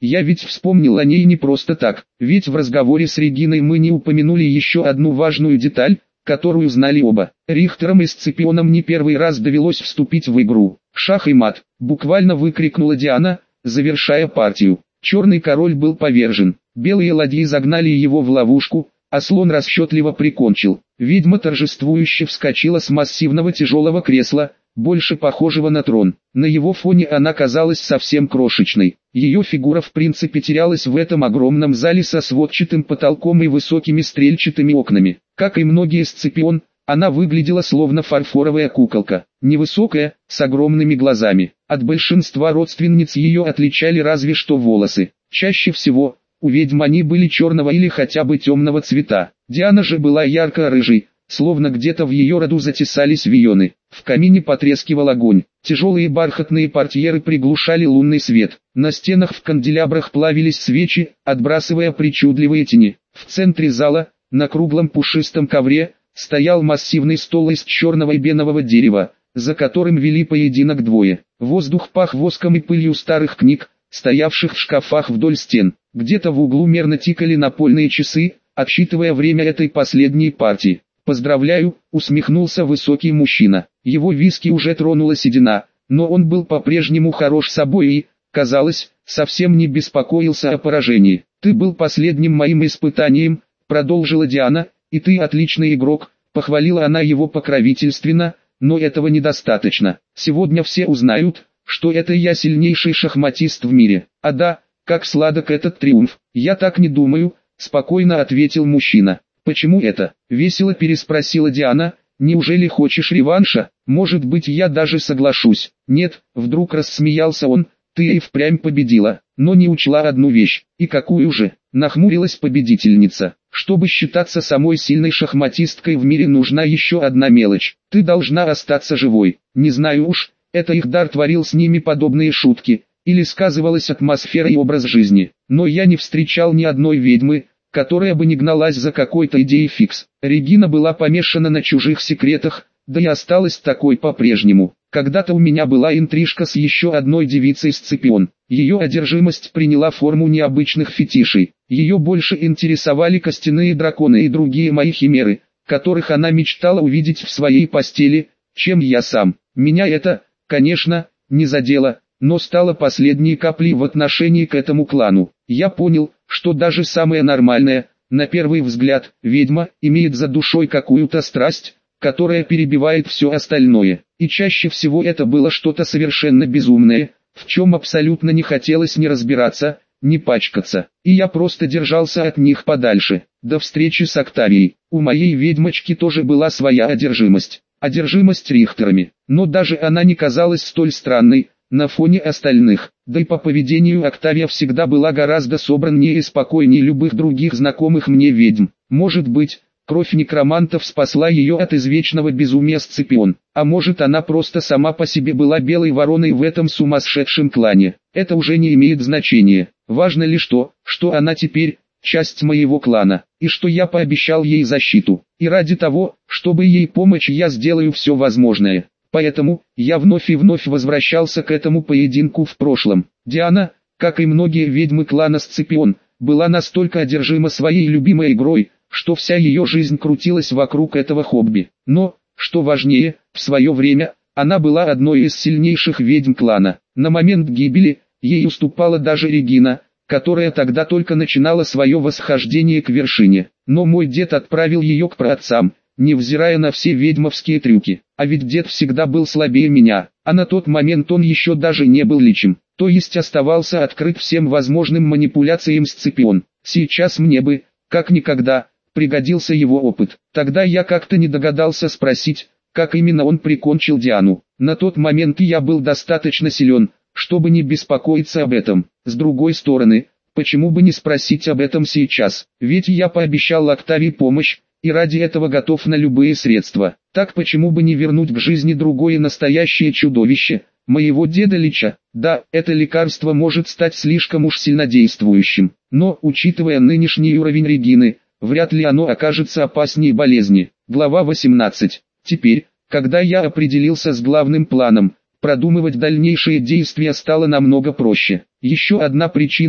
Я ведь вспомнил о ней не просто так, ведь в разговоре с Региной мы не упомянули еще одну важную деталь, которую знали оба. Рихтерам и Сципионам не первый раз довелось вступить в игру. «Шах и мат!» — буквально выкрикнула Диана, завершая партию. Черный король был повержен, белые ладьи загнали его в ловушку, а слон расчетливо прикончил. Ведьма торжествующе вскочила с массивного тяжелого кресла, больше похожего на трон. На его фоне она казалась совсем крошечной. Ее фигура в принципе терялась в этом огромном зале со сводчатым потолком и высокими стрельчатыми окнами. Как и многие Сципион, она выглядела словно фарфоровая куколка, невысокая, с огромными глазами. От большинства родственниц ее отличали разве что волосы. Чаще всего, у ведьм они были черного или хотя бы темного цвета. Диана же была ярко-рыжей, словно где-то в ее роду затесались вионы. В камине потрескивал огонь, тяжелые бархатные портьеры приглушали лунный свет. На стенах в канделябрах плавились свечи, отбрасывая причудливые тени. В центре зала, на круглом пушистом ковре, стоял массивный стол из черного эбенового дерева, за которым вели поединок двое. Воздух пах воском и пылью старых книг, стоявших в шкафах вдоль стен. Где-то в углу мерно тикали напольные часы, отсчитывая время этой последней партии. «Поздравляю», — усмехнулся высокий мужчина. Его виски уже тронула седина, но он был по-прежнему хорош собой и, казалось, совсем не беспокоился о поражении. «Ты был последним моим испытанием», — продолжила Диана, — «и ты отличный игрок», — похвалила она его покровительственно, — «но этого недостаточно. Сегодня все узнают, что это я сильнейший шахматист в мире. А да, как сладок этот триумф». «Я так не думаю», — спокойно ответил мужчина. «Почему это?» — весело переспросила Диана. «Неужели хочешь реванша? Может быть, я даже соглашусь». «Нет», — вдруг рассмеялся он, — «ты и впрямь победила, но не учла одну вещь». «И какую же?» — нахмурилась победительница. «Чтобы считаться самой сильной шахматисткой в мире, нужна еще одна мелочь. Ты должна остаться живой». Не знаю уж, это их дар творил с ними подобные шутки, или сказывалась атмосфера и образ жизни, но я не встречал ни одной ведьмы, которая бы не гналась за какой-то идеей фикс. Регина была помешана на чужих секретах, да и осталась такой по-прежнему. Когда-то у меня была интрижка с еще одной девицей Сципион. Ее одержимость приняла форму необычных фетишей. Ее больше интересовали костяные драконы и другие мои химеры, которых она мечтала увидеть в своей постели, чем я сам. Меня это, конечно, не задело, но стало последней каплей в отношении к этому клану. Я понял, что даже самая нормальная, на первый взгляд, ведьма, имеет за душой какую-то страсть, которая перебивает все остальное. И чаще всего это было что-то совершенно безумное, в чем абсолютно не хотелось ни разбираться, ни пачкаться. И я просто держался от них подальше. До встречи с Октавией. У моей ведьмочки тоже была своя одержимость. Одержимость Рихтерами. Но даже она не казалась столь странной на фоне остальных. Да и по поведению Октавия всегда была гораздо собраннее и спокойнее любых других знакомых мне ведьм. Может быть, кровь некромантов спасла ее от извечного безумия Сципион, а может, она просто сама по себе была белой вороной в этом сумасшедшем клане. Это уже не имеет значения. Важно лишь то, что она теперь часть моего клана, и что я пообещал ей защиту. И ради того, чтобы ей помочь, я сделаю все возможное. Поэтому, я вновь и вновь возвращался к этому поединку в прошлом. Диана, как и многие ведьмы клана Сципион, была настолько одержима своей любимой игрой, что вся ее жизнь крутилась вокруг этого хобби. Но, что важнее, в свое время, она была одной из сильнейших ведьм клана. На момент гибели, ей уступала даже Регина, которая тогда только начинала свое восхождение к вершине. Но мой дед отправил ее к праотцам, невзирая на все ведьмовские трюки. А ведь дед всегда был слабее меня, а на тот момент он еще даже не был личем, то есть оставался открыт всем возможным манипуляциям Сципион. Сейчас мне бы, как никогда, пригодился его опыт. Тогда я как-то не догадался спросить, как именно он прикончил Диану. На тот момент я был достаточно силен, чтобы не беспокоиться об этом. С другой стороны, почему бы не спросить об этом сейчас? Ведь я пообещал Октавии помощь, и ради этого готов на любые средства. Так почему бы не вернуть к жизни другое настоящее чудовище, моего деда Лича? Да, это лекарство может стать слишком уж сильнодействующим, но, учитывая нынешний уровень Регины, вряд ли оно окажется опаснее болезни. Глава 18. Теперь, когда я определился с главным планом, продумывать дальнейшие действия стало намного проще. Еще одна причина,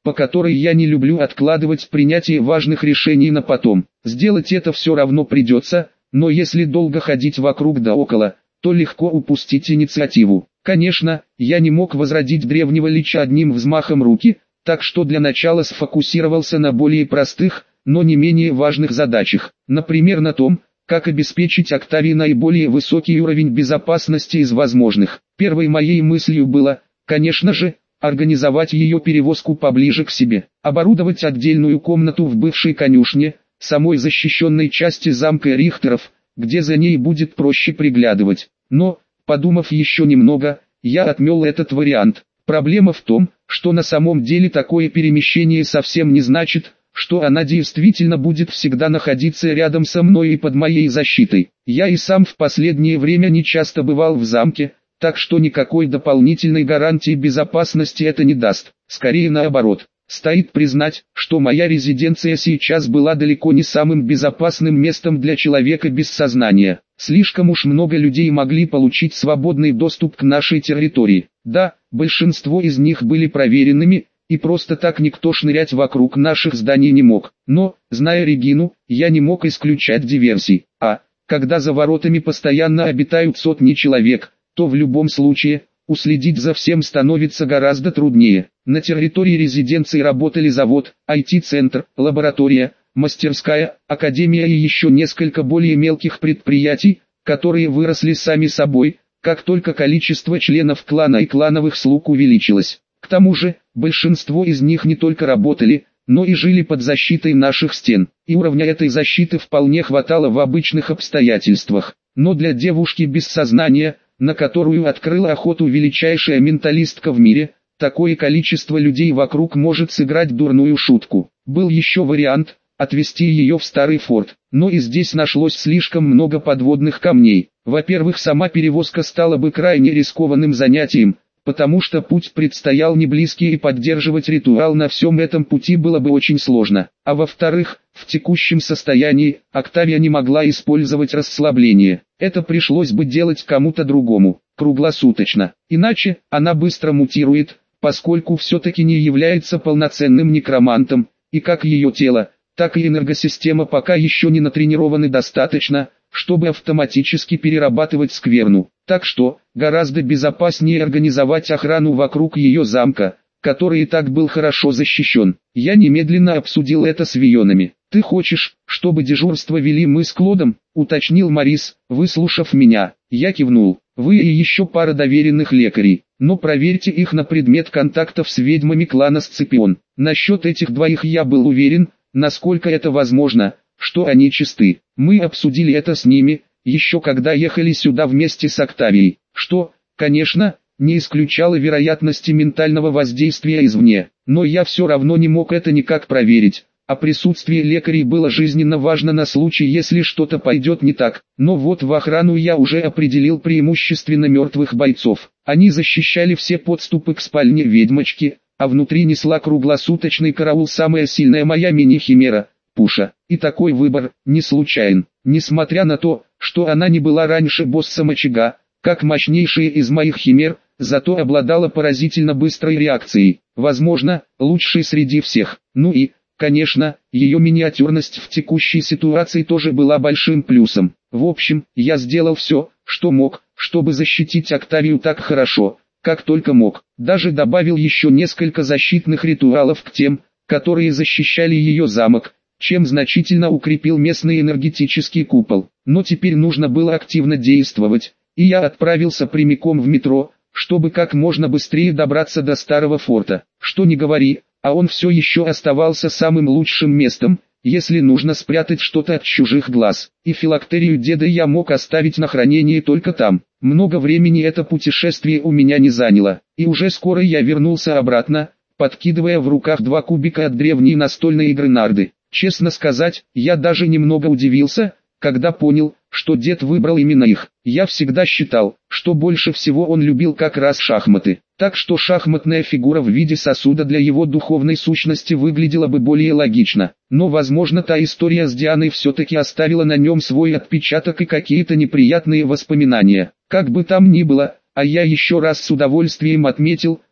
по которой я не люблю откладывать принятие важных решений на потом. Сделать это все равно придется, но если долго ходить вокруг да около, то легко упустить инициативу. Конечно, я не мог возродить древнего лича одним взмахом руки, так что для начала сфокусировался на более простых, но не менее важных задачах. Например, на том, как обеспечить Октавии наиболее высокий уровень безопасности из возможных. Первой моей мыслью было, конечно же, организовать ее перевозку поближе к себе, оборудовать отдельную комнату в бывшей конюшне, самой защищенной части замка Рихтеров, где за ней будет проще приглядывать. Но, подумав еще немного, я отмел этот вариант. Проблема в том, что на самом деле такое перемещение совсем не значит, что она действительно будет всегда находиться рядом со мной и под моей защитой. Я и сам в последнее время не часто бывал в замке, так что никакой дополнительной гарантии безопасности это не даст. Скорее наоборот. Стоит признать, что моя резиденция сейчас была далеко не самым безопасным местом для человека без сознания. Слишком уж много людей могли получить свободный доступ к нашей территории. Да, большинство из них были проверенными, и просто так никто шнырять вокруг наших зданий не мог. Но, зная Регину, я не мог исключать диверсий. А, когда за воротами постоянно обитают сотни человек, то в любом случае, уследить за всем становится гораздо труднее. На территории резиденции работали завод, IT-центр, лаборатория, мастерская, академия и еще несколько более мелких предприятий, которые выросли сами собой, как только количество членов клана и клановых слуг увеличилось. К тому же, большинство из них не только работали, но и жили под защитой наших стен, и уровня этой защиты вполне хватало в обычных обстоятельствах. Но для девушки без сознания, на которую открыла охоту величайшая менталистка в мире, такое количество людей вокруг может сыграть дурную шутку. Был еще вариант – отвезти ее в старый форт, но и здесь нашлось слишком много подводных камней. Во-первых, сама перевозка стала бы крайне рискованным занятием, потому что путь предстоял не близкий и поддерживать ритуал на всем этом пути было бы очень сложно. А во-вторых, в текущем состоянии, Октавия не могла использовать расслабление. Это пришлось бы делать кому-то другому, круглосуточно. Иначе, она быстро мутирует, поскольку все-таки не является полноценным некромантом, и как ее тело, так и энергосистема пока еще не натренированы достаточно, чтобы автоматически перерабатывать скверну. Так что, гораздо безопаснее организовать охрану вокруг ее замка, который и так был хорошо защищен. Я немедленно обсудил это с Вионами. «Ты хочешь, чтобы дежурство вели мы с Клодом?» — уточнил Морис, выслушав меня. Я кивнул. «Вы и еще пара доверенных лекарей, но проверьте их на предмет контактов с ведьмами клана Сципион. Насчет этих двоих я был уверен, насколько это возможно, что они чисты. Мы обсудили это с ними, еще когда ехали сюда вместе с Октавией, что, конечно, не исключало вероятности ментального воздействия извне, но я все равно не мог это никак проверить, а присутствие лекарей было жизненно важно на случай, если что-то пойдет не так. Но вот в охрану я уже определил преимущественно мертвых бойцов. Они защищали все подступы к спальне ведьмочки, а внутри несла круглосуточный караул самая сильная моя мини-химера, Пуша. И такой выбор не случайен. Несмотря на то, что она не была раньше боссом очага, как мощнейшая из моих химер, зато обладала поразительно быстрой реакцией, возможно, лучшей среди всех. Ну и, конечно, ее миниатюрность в текущей ситуации тоже была большим плюсом. В общем, я сделал все, что мог, чтобы защитить Октавию так хорошо, как только мог. Даже добавил еще несколько защитных ритуалов к тем, которые защищали ее замок, чем значительно укрепил местный энергетический купол. Но теперь нужно было активно действовать, и я отправился прямиком в метро, чтобы как можно быстрее добраться до старого форта. Что ни говори, а он все еще оставался самым лучшим местом, если нужно спрятать что-то от чужих глаз. И филактерию деда я мог оставить на хранение только там. Много времени это путешествие у меня не заняло, и уже скоро я вернулся обратно, подкидывая в руках 2 кубика от древней настольной игры нарды. Честно сказать, я даже немного удивился, когда понял, что дед выбрал именно их. Я всегда считал, что больше всего он любил как раз шахматы. Так что шахматная фигура в виде сосуда для его духовной сущности выглядела бы более логично. Но возможно та история с Дианой все-таки оставила на нем свой отпечаток и какие-то неприятные воспоминания. Как бы там ни было, а я еще раз с удовольствием отметил,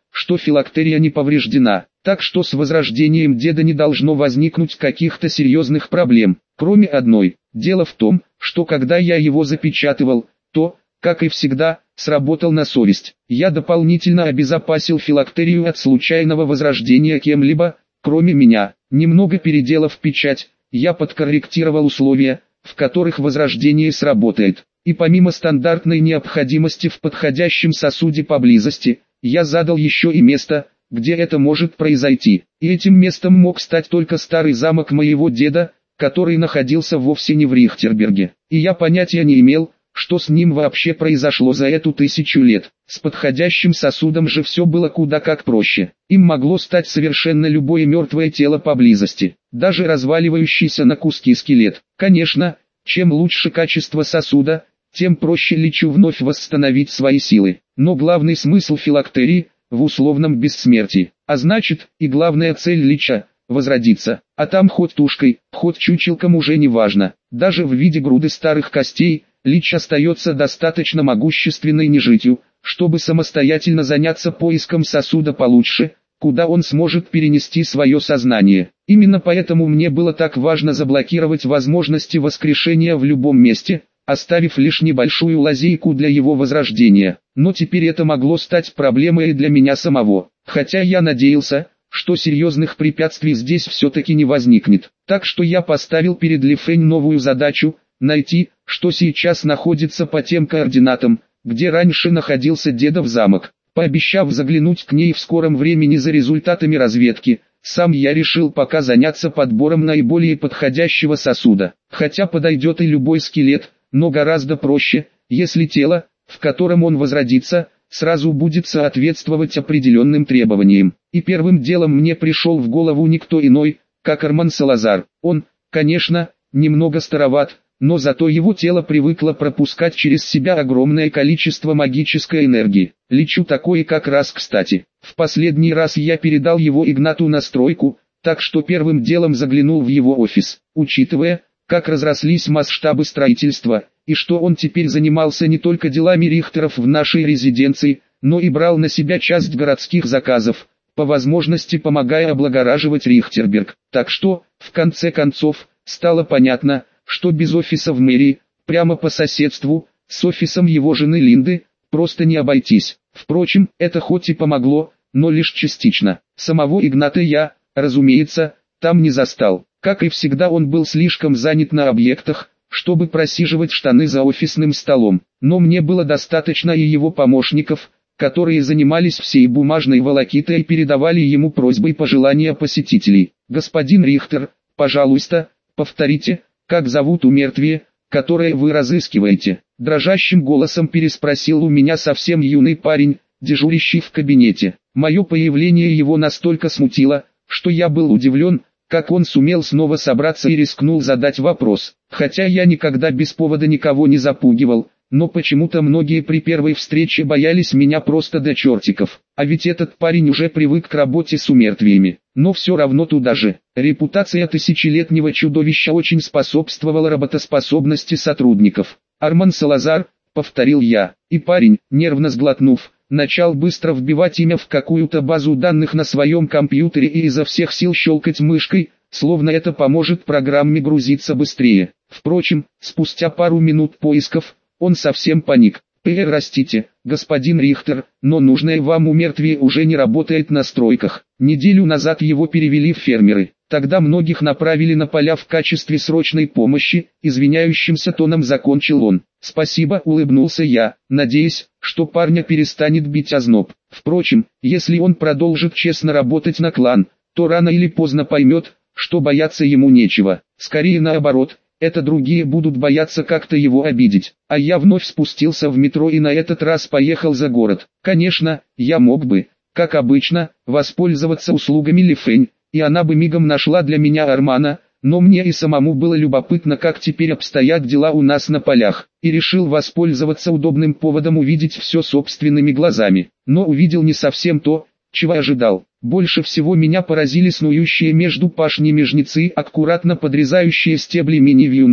что филактерия не повреждена, так что с возрождением деда не должно возникнуть каких-то серьезных проблем, кроме одной. Дело в том, что когда я его запечатывал, то, как и всегда, сработал на совесть. Я дополнительно обезопасил филактерию от случайного возрождения кем-либо, кроме меня. Немного переделав печать, я подкорректировал условия, в которых возрождение сработает. И помимо стандартной необходимости в подходящем сосуде поблизости, я задал еще и место, где это может произойти. И этим местом мог стать только старый замок моего деда, который находился вовсе не в Рихтерберге. И я понятия не имел, что с ним вообще произошло за эту 1000 лет. С подходящим сосудом же все было куда как проще. Им могло стать совершенно любое мертвое тело поблизости, даже разваливающийся на куски скелет. Конечно, чем лучше качество сосуда, тем проще личу вновь восстановить свои силы. Но главный смысл филактерии в условном бессмертии, а значит, и главная цель лича – возродиться, а там хоть тушкой, хоть чучелком уже не важно. Даже в виде груды старых костей, лич остается достаточно могущественной нежитью, чтобы самостоятельно заняться поиском сосуда получше, куда он сможет перенести свое сознание. Именно поэтому мне было так важно заблокировать возможности воскрешения в любом месте, оставив лишь небольшую лазейку для его возрождения. Но теперь это могло стать проблемой и для меня самого, хотя я надеялся, что серьезных препятствий здесь все-таки не возникнет. Так что я поставил перед Ли Фэнь новую задачу – найти, что сейчас находится по тем координатам, где раньше находился дедов замок. Пообещав заглянуть к ней в скором времени за результатами разведки, сам я решил пока заняться подбором наиболее подходящего сосуда. Хотя подойдет и любой скелет, но гораздо проще, если тело, в котором он возродится, сразу будет соответствовать определенным требованиям. И первым делом мне пришел в голову никто иной, как Арман Салазар. Он, конечно, немного староват, но зато его тело привыкло пропускать через себя огромное количество магической энергии. Личу такое как раз кстати. В последний раз я передал его Игнату на стройку, так что первым делом заглянул в его офис. Учитывая, как разрослись масштабы строительства, и что он теперь занимался не только делами Рихтеров в нашей резиденции, но и брал на себя часть городских заказов, по возможности помогая облагораживать Рихтерберг. Так что, в конце концов, стало понятно, что без офиса в мэрии, прямо по соседству, с офисом его жены Линды, просто не обойтись. Впрочем, это хоть и помогло, но лишь частично. Самого Игната я, разумеется, там не застал. Как и всегда, он был слишком занят на объектах, чтобы просиживать штаны за офисным столом. Но мне было достаточно и его помощников, которые занимались всей бумажной волокитой и передавали ему просьбы и пожелания посетителей. «Господин Рихтер, пожалуйста, повторите, как зовут умертвие, которое вы разыскиваете?» Дрожащим голосом переспросил у меня совсем юный парень, дежурящий в кабинете. Мое появление его настолько смутило, что я был удивлен, как он сумел снова собраться и рискнул задать вопрос. Хотя я никогда без повода никого не запугивал, но почему-то многие при первой встрече боялись меня просто до чертиков. А ведь этот парень уже привык к работе с умертвиями. Но все равно туда же. Репутация тысячелетнего чудовища очень способствовала работоспособности сотрудников. «Арман Салазар», — повторил я, и парень, нервно сглотнув, начал быстро вбивать имя в какую-то базу данных на своем компьютере и изо всех сил щелкать мышкой, словно это поможет программе грузиться быстрее. Впрочем, спустя пару минут поисков, он совсем паник. «Простите, господин Рихтер, но нужное вам умертвие уже не работает на стройках. Неделю назад его перевели в фермеры. Тогда многих направили на поля в качестве срочной помощи», извиняющимся тоном закончил он. «Спасибо», улыбнулся я, надеясь, что парня перестанет бить озноб. Впрочем, если он продолжит честно работать на клан, то рано или поздно поймет, что бояться ему нечего. Скорее наоборот, это другие будут бояться как-то его обидеть. А я вновь спустился в метро и на этот раз поехал за город. Конечно, я мог бы, как обычно, воспользоваться услугами Ли Фэнь, и она бы мигом нашла для меня Армана, но мне и самому было любопытно, как теперь обстоят дела у нас на полях, и решил воспользоваться удобным поводом увидеть все собственными глазами. Но увидел не совсем то, чего ожидал. Больше всего меня поразили снующие между пашнями жнецы, аккуратно подрезающие стебли мини-вьюнок,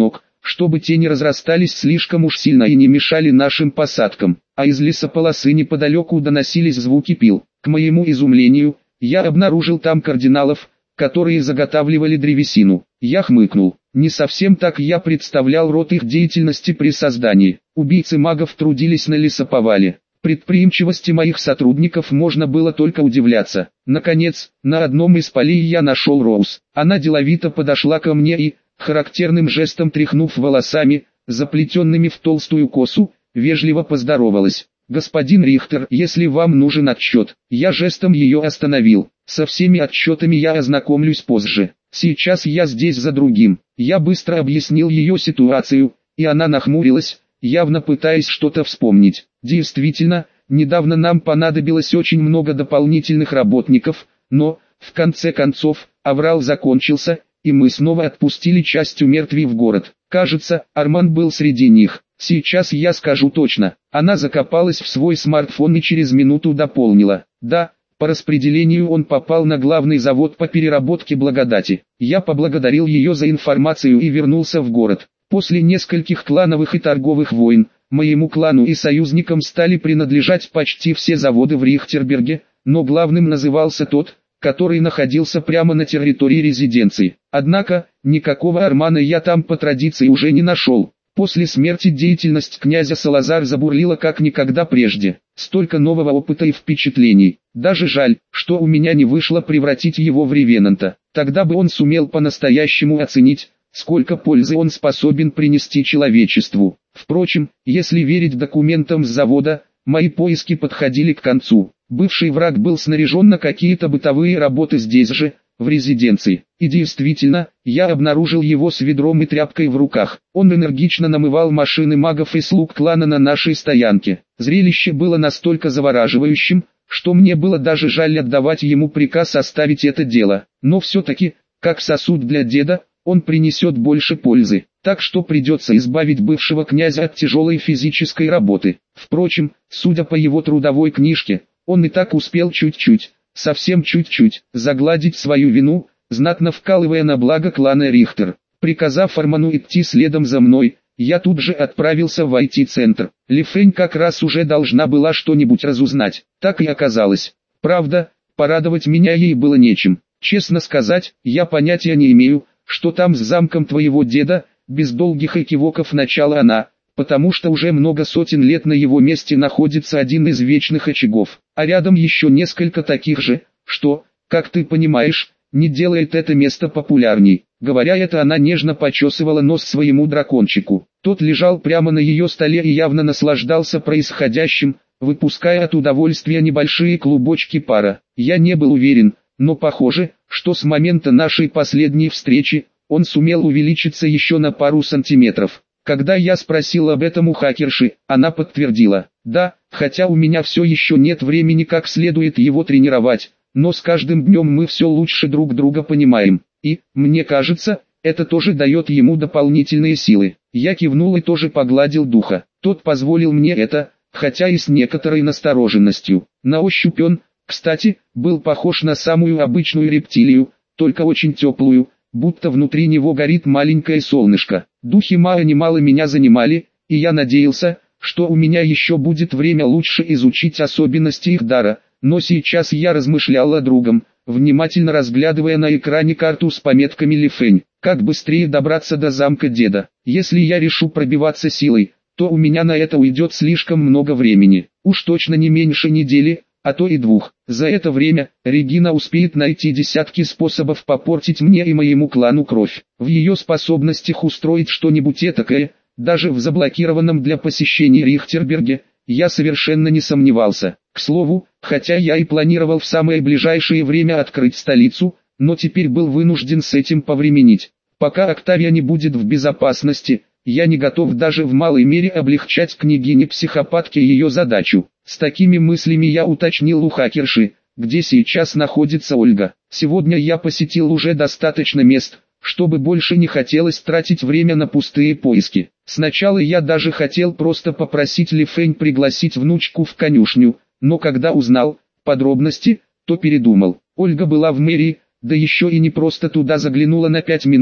чтобы те не разрастались слишком уж сильно и не мешали нашим посадкам, а из лесополосы неподалеку доносились звуки пил. К моему изумлению, я обнаружил там кардиналов, которые заготавливали древесину. Я хмыкнул. Не совсем так я представлял род их деятельности при создании. Убийцы магов трудились на лесоповале. Предприимчивости моих сотрудников можно было только удивляться. Наконец, на одном из полей я нашел Роуз. Она деловито подошла ко мне и, характерным жестом тряхнув волосами, заплетенными в толстую косу, вежливо поздоровалась. «Господин Рихтер, если вам нужен отчет», я жестом ее остановил. «Со всеми отчетами я ознакомлюсь позже. Сейчас я здесь за другим». Я быстро объяснил ее ситуацию, и она нахмурилась, явно пытаясь что-то вспомнить. Действительно, недавно нам понадобилось очень много дополнительных работников, но, в конце концов, аврал закончился, и мы снова отпустили часть мертвей в город. Кажется, Арман был среди них. Сейчас я скажу точно. Она закопалась в свой смартфон и через минуту дополнила. Да, по распределению он попал на главный завод по переработке благодати. Я поблагодарил ее за информацию и вернулся в город. После нескольких клановых и торговых войн, моему клану и союзникам стали принадлежать почти все заводы в Рихтерберге, но главным назывался тот, который находился прямо на территории резиденции. Однако, никакого Армана я там по традиции уже не нашел. После смерти деятельность князя Салазар забурлила как никогда прежде. Столько нового опыта и впечатлений. Даже жаль, что у меня не вышло превратить его в ревенанта. Тогда бы он сумел по-настоящему оценить, сколько пользы он способен принести человечеству. Впрочем, если верить документам с завода, мои поиски подходили к концу. Бывший враг был снаряжен на какие-то бытовые работы здесь же, в резиденции. И действительно, я обнаружил его с ведром и тряпкой в руках. Он энергично намывал машины магов и слуг клана на нашей стоянке. Зрелище было настолько завораживающим, что мне было даже жаль отдавать ему приказ оставить это дело. Но все-таки, как сосуд для деда, он принесет больше пользы. Так что придется избавить бывшего князя от тяжелой физической работы. Впрочем, судя по его трудовой книжке, он и так успел чуть-чуть, совсем чуть-чуть, загладить свою вину, знатно вкалывая на благо клана Рихтер. Приказав Арману идти следом за мной, я тут же отправился в IT-центр. Ли Фэнь как раз уже должна была что-нибудь разузнать. Так и оказалось. Правда, порадовать меня ей было нечем. Честно сказать, я понятия не имею, что там с замком твоего деда, без долгих экивоков начала она, потому что уже много сотен лет на его месте находится один из вечных очагов, а рядом еще несколько таких же, что, как ты понимаешь, не делает это место популярней. Говоря это, она нежно почесывала нос своему дракончику. Тот лежал прямо на ее столе и явно наслаждался происходящим, выпуская от удовольствия небольшие клубочки пара. Я не был уверен, но похоже, что с момента нашей последней встречи, он сумел увеличиться еще на пару сантиметров. Когда я спросил об этом у хакерши, она подтвердила: да, хотя у меня все еще нет времени как следует его тренировать, но с каждым днем мы все лучше друг друга понимаем, и, мне кажется, это тоже дает ему дополнительные силы. Я кивнул и тоже погладил духа. Тот позволил мне это, хотя и с некоторой настороженностью. На ощупь он, кстати, был похож на самую обычную рептилию, только очень теплую, будто внутри него горит маленькое солнышко. Духи Маа немало меня занимали, и я надеялся, что у меня еще будет время лучше изучить особенности их дара, но сейчас я размышлял о другом, внимательно разглядывая на экране карту с пометками Ли Фэнь. Как быстрее добраться до замка деда? Если я решу пробиваться силой, то у меня на это уйдет слишком много времени, уж точно не меньше недели, а то и 2. За это время, Регина успеет найти десятки способов попортить мне и моему клану кровь. В ее способностях устроить что-нибудь этакое, даже в заблокированном для посещения Рихтерберге, я совершенно не сомневался. К слову, хотя я и планировал в самое ближайшее время открыть столицу, но теперь был вынужден с этим повременить. Пока Октавия не будет в безопасности, я не готов даже в малой мере облегчать княгине-психопатке ее задачу. С такими мыслями я уточнил у хакерши, где сейчас находится Ольга. Сегодня я посетил уже достаточно мест, чтобы больше не хотелось тратить время на пустые поиски. Сначала я даже хотел просто попросить Ли Фэнь пригласить внучку в конюшню, но когда узнал подробности, то передумал. Ольга была в мэрии, да еще и не просто туда заглянула на 5 минут,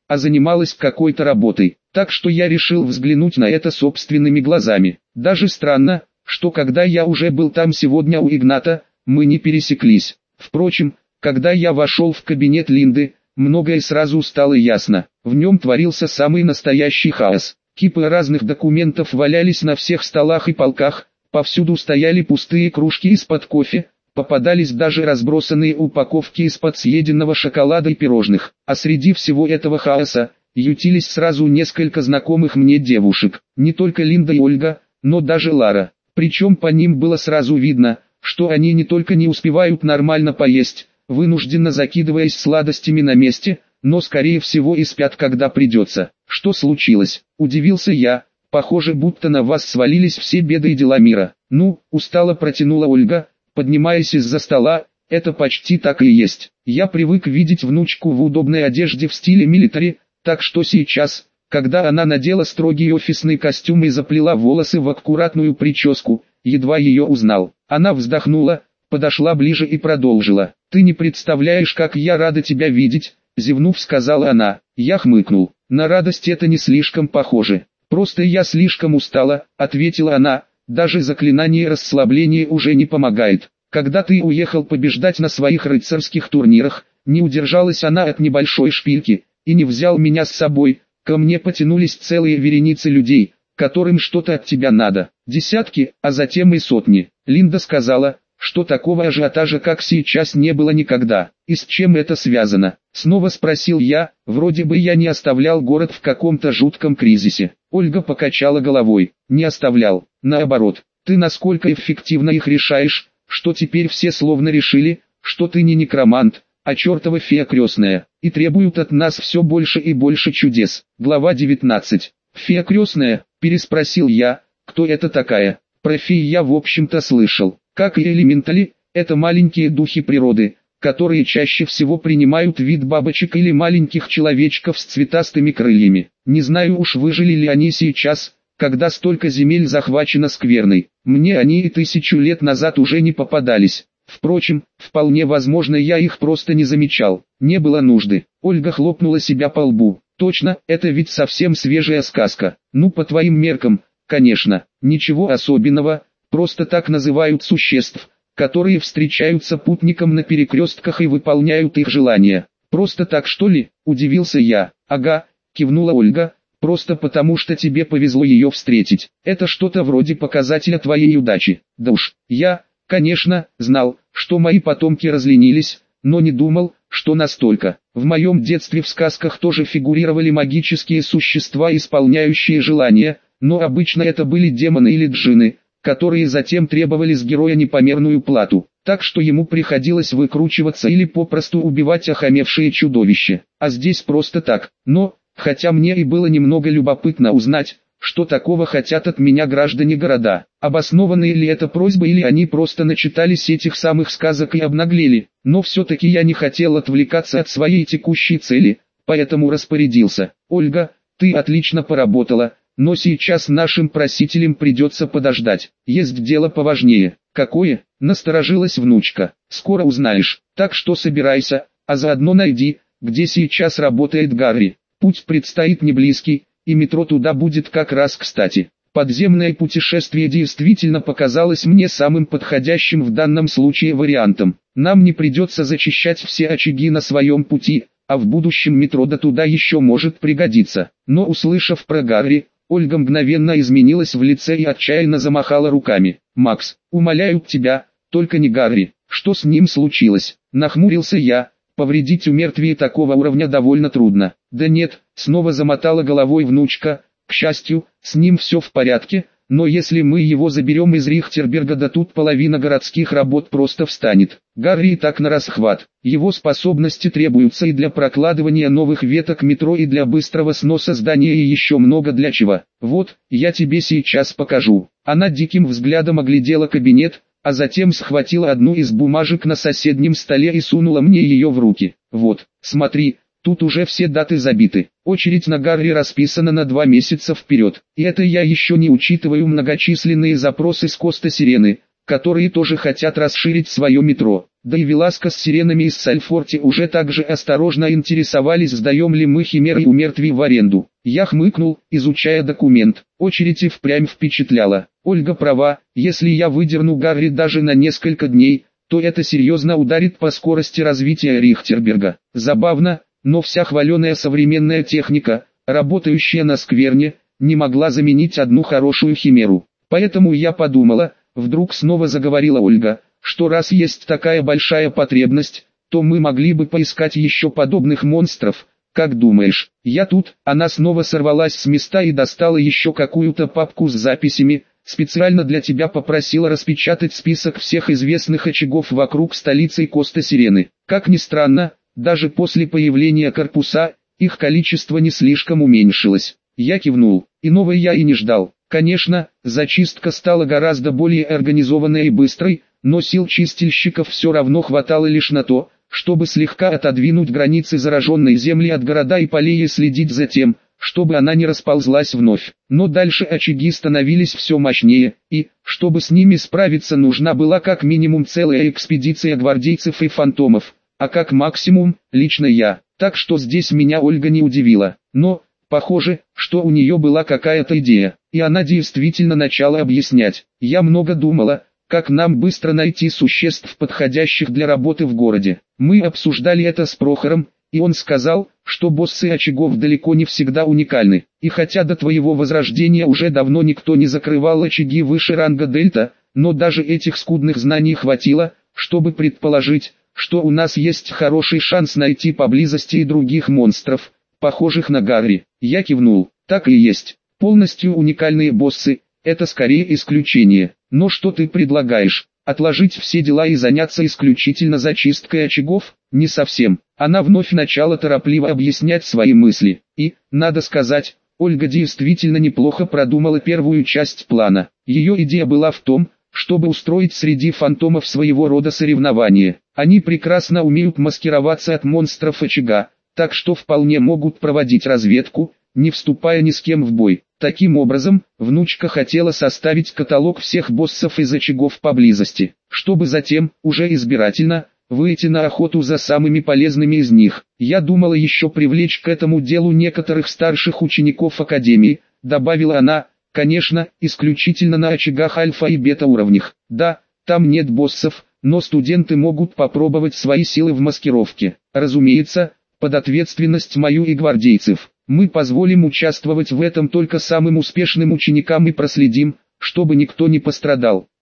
а занималась какой-то работой. Так что я решил взглянуть на это собственными глазами. Даже странно, что когда я уже был там сегодня у Игната, мы не пересеклись. Впрочем, когда я вошел в кабинет Линды, многое сразу стало ясно. В нем творился самый настоящий хаос. Кипы разных документов валялись на всех столах и полках, повсюду стояли пустые кружки из-под кофе, попадались даже разбросанные упаковки из-под съеденного шоколада и пирожных. А среди всего этого хаоса ютились сразу несколько знакомых мне девушек. Не только Линда и Ольга, но даже Лара. Причем по ним было сразу видно, что они не только не успевают нормально поесть, вынужденно закидываясь сладостями на месте, но скорее всего и спят, когда придется. Что случилось? Удивился я. Похоже, будто на вас свалились все беды и дела мира. Ну, устало протянула Ольга, поднимаясь из-за стола. Это почти так и есть. Я привык видеть внучку в удобной одежде в стиле милитари, так что сейчас, когда она надела строгий офисный костюм и заплела волосы в аккуратную прическу, едва ее узнал. Она вздохнула, подошла ближе и продолжила. «Ты не представляешь, как я рада тебя видеть», — зевнув, сказала она. Я хмыкнул. «На радость это не слишком похоже. Просто я слишком устала», — ответила она. «Даже заклинание расслабления уже не помогает. Когда ты уехал побеждать на своих рыцарских турнирах, не удержалась она от небольшой шпильки, и не взял меня с собой. Ко мне потянулись целые вереницы людей, которым что-то от тебя надо. Десятки, а затем и сотни». Линда сказала, что такого ажиотажа, как сейчас, не было никогда. «И с чем это связано?» Снова спросил я. Вроде бы я не оставлял город в каком-то жутком кризисе. Ольга покачала головой. «Не оставлял. Наоборот, ты насколько эффективно их решаешь, что теперь все словно решили, что ты не некромант, а чертова фея крестная, и требуют от нас все больше и больше чудес». Глава 19. «Фея крестная?» – переспросил я. «Кто это такая?» Про феи я в общем-то слышал. Как и элементали, это маленькие духи природы, которые чаще всего принимают вид бабочек или маленьких человечков с цветастыми крыльями. Не знаю уж, выжили ли они сейчас, когда столько земель захвачено скверной. Мне они и 1000 лет назад уже не попадались. Впрочем, вполне возможно, я их просто не замечал. Не было нужды. Ольга хлопнула себя по лбу. «Точно, это ведь совсем свежая сказка. Ну, по твоим меркам, конечно, ничего особенного, просто так называют существ, которые встречаются путникам на перекрестках и выполняют их желания». «Просто так, что ли?» – удивился я. «Ага», – кивнула Ольга, – «просто потому что тебе повезло ее встретить. Это что-то вроде показателя твоей удачи». «Да уж, я, конечно, знал, что мои потомки разленились, но не думал, что настолько. В моем детстве в сказках тоже фигурировали магические существа, исполняющие желания, но обычно это были демоны или джинны, которые затем требовали с героя непомерную плату, так что ему приходилось выкручиваться или попросту убивать охамевшие чудовища. А здесь просто так. Но, хотя мне и было немного любопытно узнать, что такого хотят от меня граждане города, обоснованные ли это просьбы или они просто начитались этих самых сказок и обнаглели, но все-таки я не хотел отвлекаться от своей текущей цели, поэтому распорядился. «Ольга, ты отлично поработала, но сейчас нашим просителям придется подождать, есть дело поважнее». «Какое?» – насторожилась внучка. «Скоро узнаешь, так что собирайся, а заодно найди, где сейчас работает Гарри. Путь предстоит не близкий, и метро туда будет как раз кстати». Подземное путешествие действительно показалось мне самым подходящим в данном случае вариантом. Нам не придется зачищать все очаги на своем пути, а в будущем метро до туда еще может пригодиться. Но услышав про Гарри, Ольга мгновенно изменилась в лице и отчаянно замахала руками. «Макс, умоляю тебя, только не Гарри. Что с ним случилось?» Нахмурился я. «Повредить у мертвия такого уровня довольно трудно». «Да нет», снова замотала головой внучка. «К счастью, с ним все в порядке, но если мы его заберем из Рихтерберга, да тут половина городских работ просто встанет. Гарри и так на расхват. Его способности требуются и для прокладывания новых веток метро, и для быстрого сноса здания, и еще много для чего. Вот, я тебе сейчас покажу». Она диким взглядом оглядела кабинет, а затем схватила одну из бумажек на соседнем столе и сунула мне ее в руки. «Вот, смотри, тут уже все даты забиты. Очередь на Гарри расписана на 2 месяца вперед. И это я еще не учитываю многочисленные запросы с Коста Сирены, которые тоже хотят расширить свое метро. Да и Веласко с сиренами из Сальфорти уже также осторожно интересовались, сдаем ли мы Химеры у мертвей в аренду. Я хмыкнул, изучая документ. Очередь и впрямь впечатляла. Ольга права, если я выдерну Гарри даже на несколько дней, то это серьезно ударит по скорости развития Рихтерберга. Забавно, но вся хваленая современная техника, работающая на скверне, не могла заменить одну хорошую химеру. Поэтому я подумала, вдруг снова заговорила Ольга, что раз есть такая большая потребность, то мы могли бы поискать еще подобных монстров. Как думаешь? Я тут. Она снова сорвалась с места и достала еще какую-то папку с записями. Специально для тебя попросила распечатать список всех известных очагов вокруг столицы Коста-Сирены. Как ни странно, даже после появления корпуса, их количество не слишком уменьшилось. Я кивнул. Иного я и не ждал. Конечно, зачистка стала гораздо более организованной и быстрой, но сил чистильщиков все равно хватало лишь на то, чтобы слегка отодвинуть границы зараженной земли от города и полей и следить за тем, чтобы она не расползлась вновь. Но дальше очаги становились все мощнее, и, чтобы с ними справиться, нужна была как минимум целая экспедиция гвардейцев и фантомов, а как максимум, лично я. Так что здесь меня Ольга не удивила. Но, похоже, что у нее была какая-то идея, и она действительно начала объяснять. Я много думала, как нам быстро найти существ, подходящих для работы в городе. Мы обсуждали это с Прохором, и он сказал, что боссы очагов далеко не всегда уникальны. И хотя до твоего возрождения уже давно никто не закрывал очаги выше ранга Дельта, но даже этих скудных знаний хватило, чтобы предположить, что у нас есть хороший шанс найти поблизости и других монстров, похожих на Гарри. Я кивнул. Так и есть. Полностью уникальные боссы – это скорее исключение. Но что ты предлагаешь? Отложить все дела и заняться исключительно зачисткой очагов? Не совсем. Она вновь начала торопливо объяснять свои мысли. И, надо сказать, Ольга действительно неплохо продумала первую часть плана. Ее идея была в том, чтобы устроить среди фантомов своего рода соревнование. Они прекрасно умеют маскироваться от монстров очага, так что вполне могут проводить разведку, не вступая ни с кем в бой. Таким образом, внучка хотела составить каталог всех боссов из очагов поблизости, чтобы затем, уже избирательно, выйти на охоту за самыми полезными из них. Я думала еще привлечь к этому делу некоторых старших учеников Академии, добавила она, конечно, исключительно на очагах альфа и бета уровнях. Да, там нет боссов, но студенты могут попробовать свои силы в маскировке. Разумеется, под ответственность мою и гвардейцев. Мы позволим участвовать в этом только самым успешным ученикам и проследим, чтобы никто не пострадал.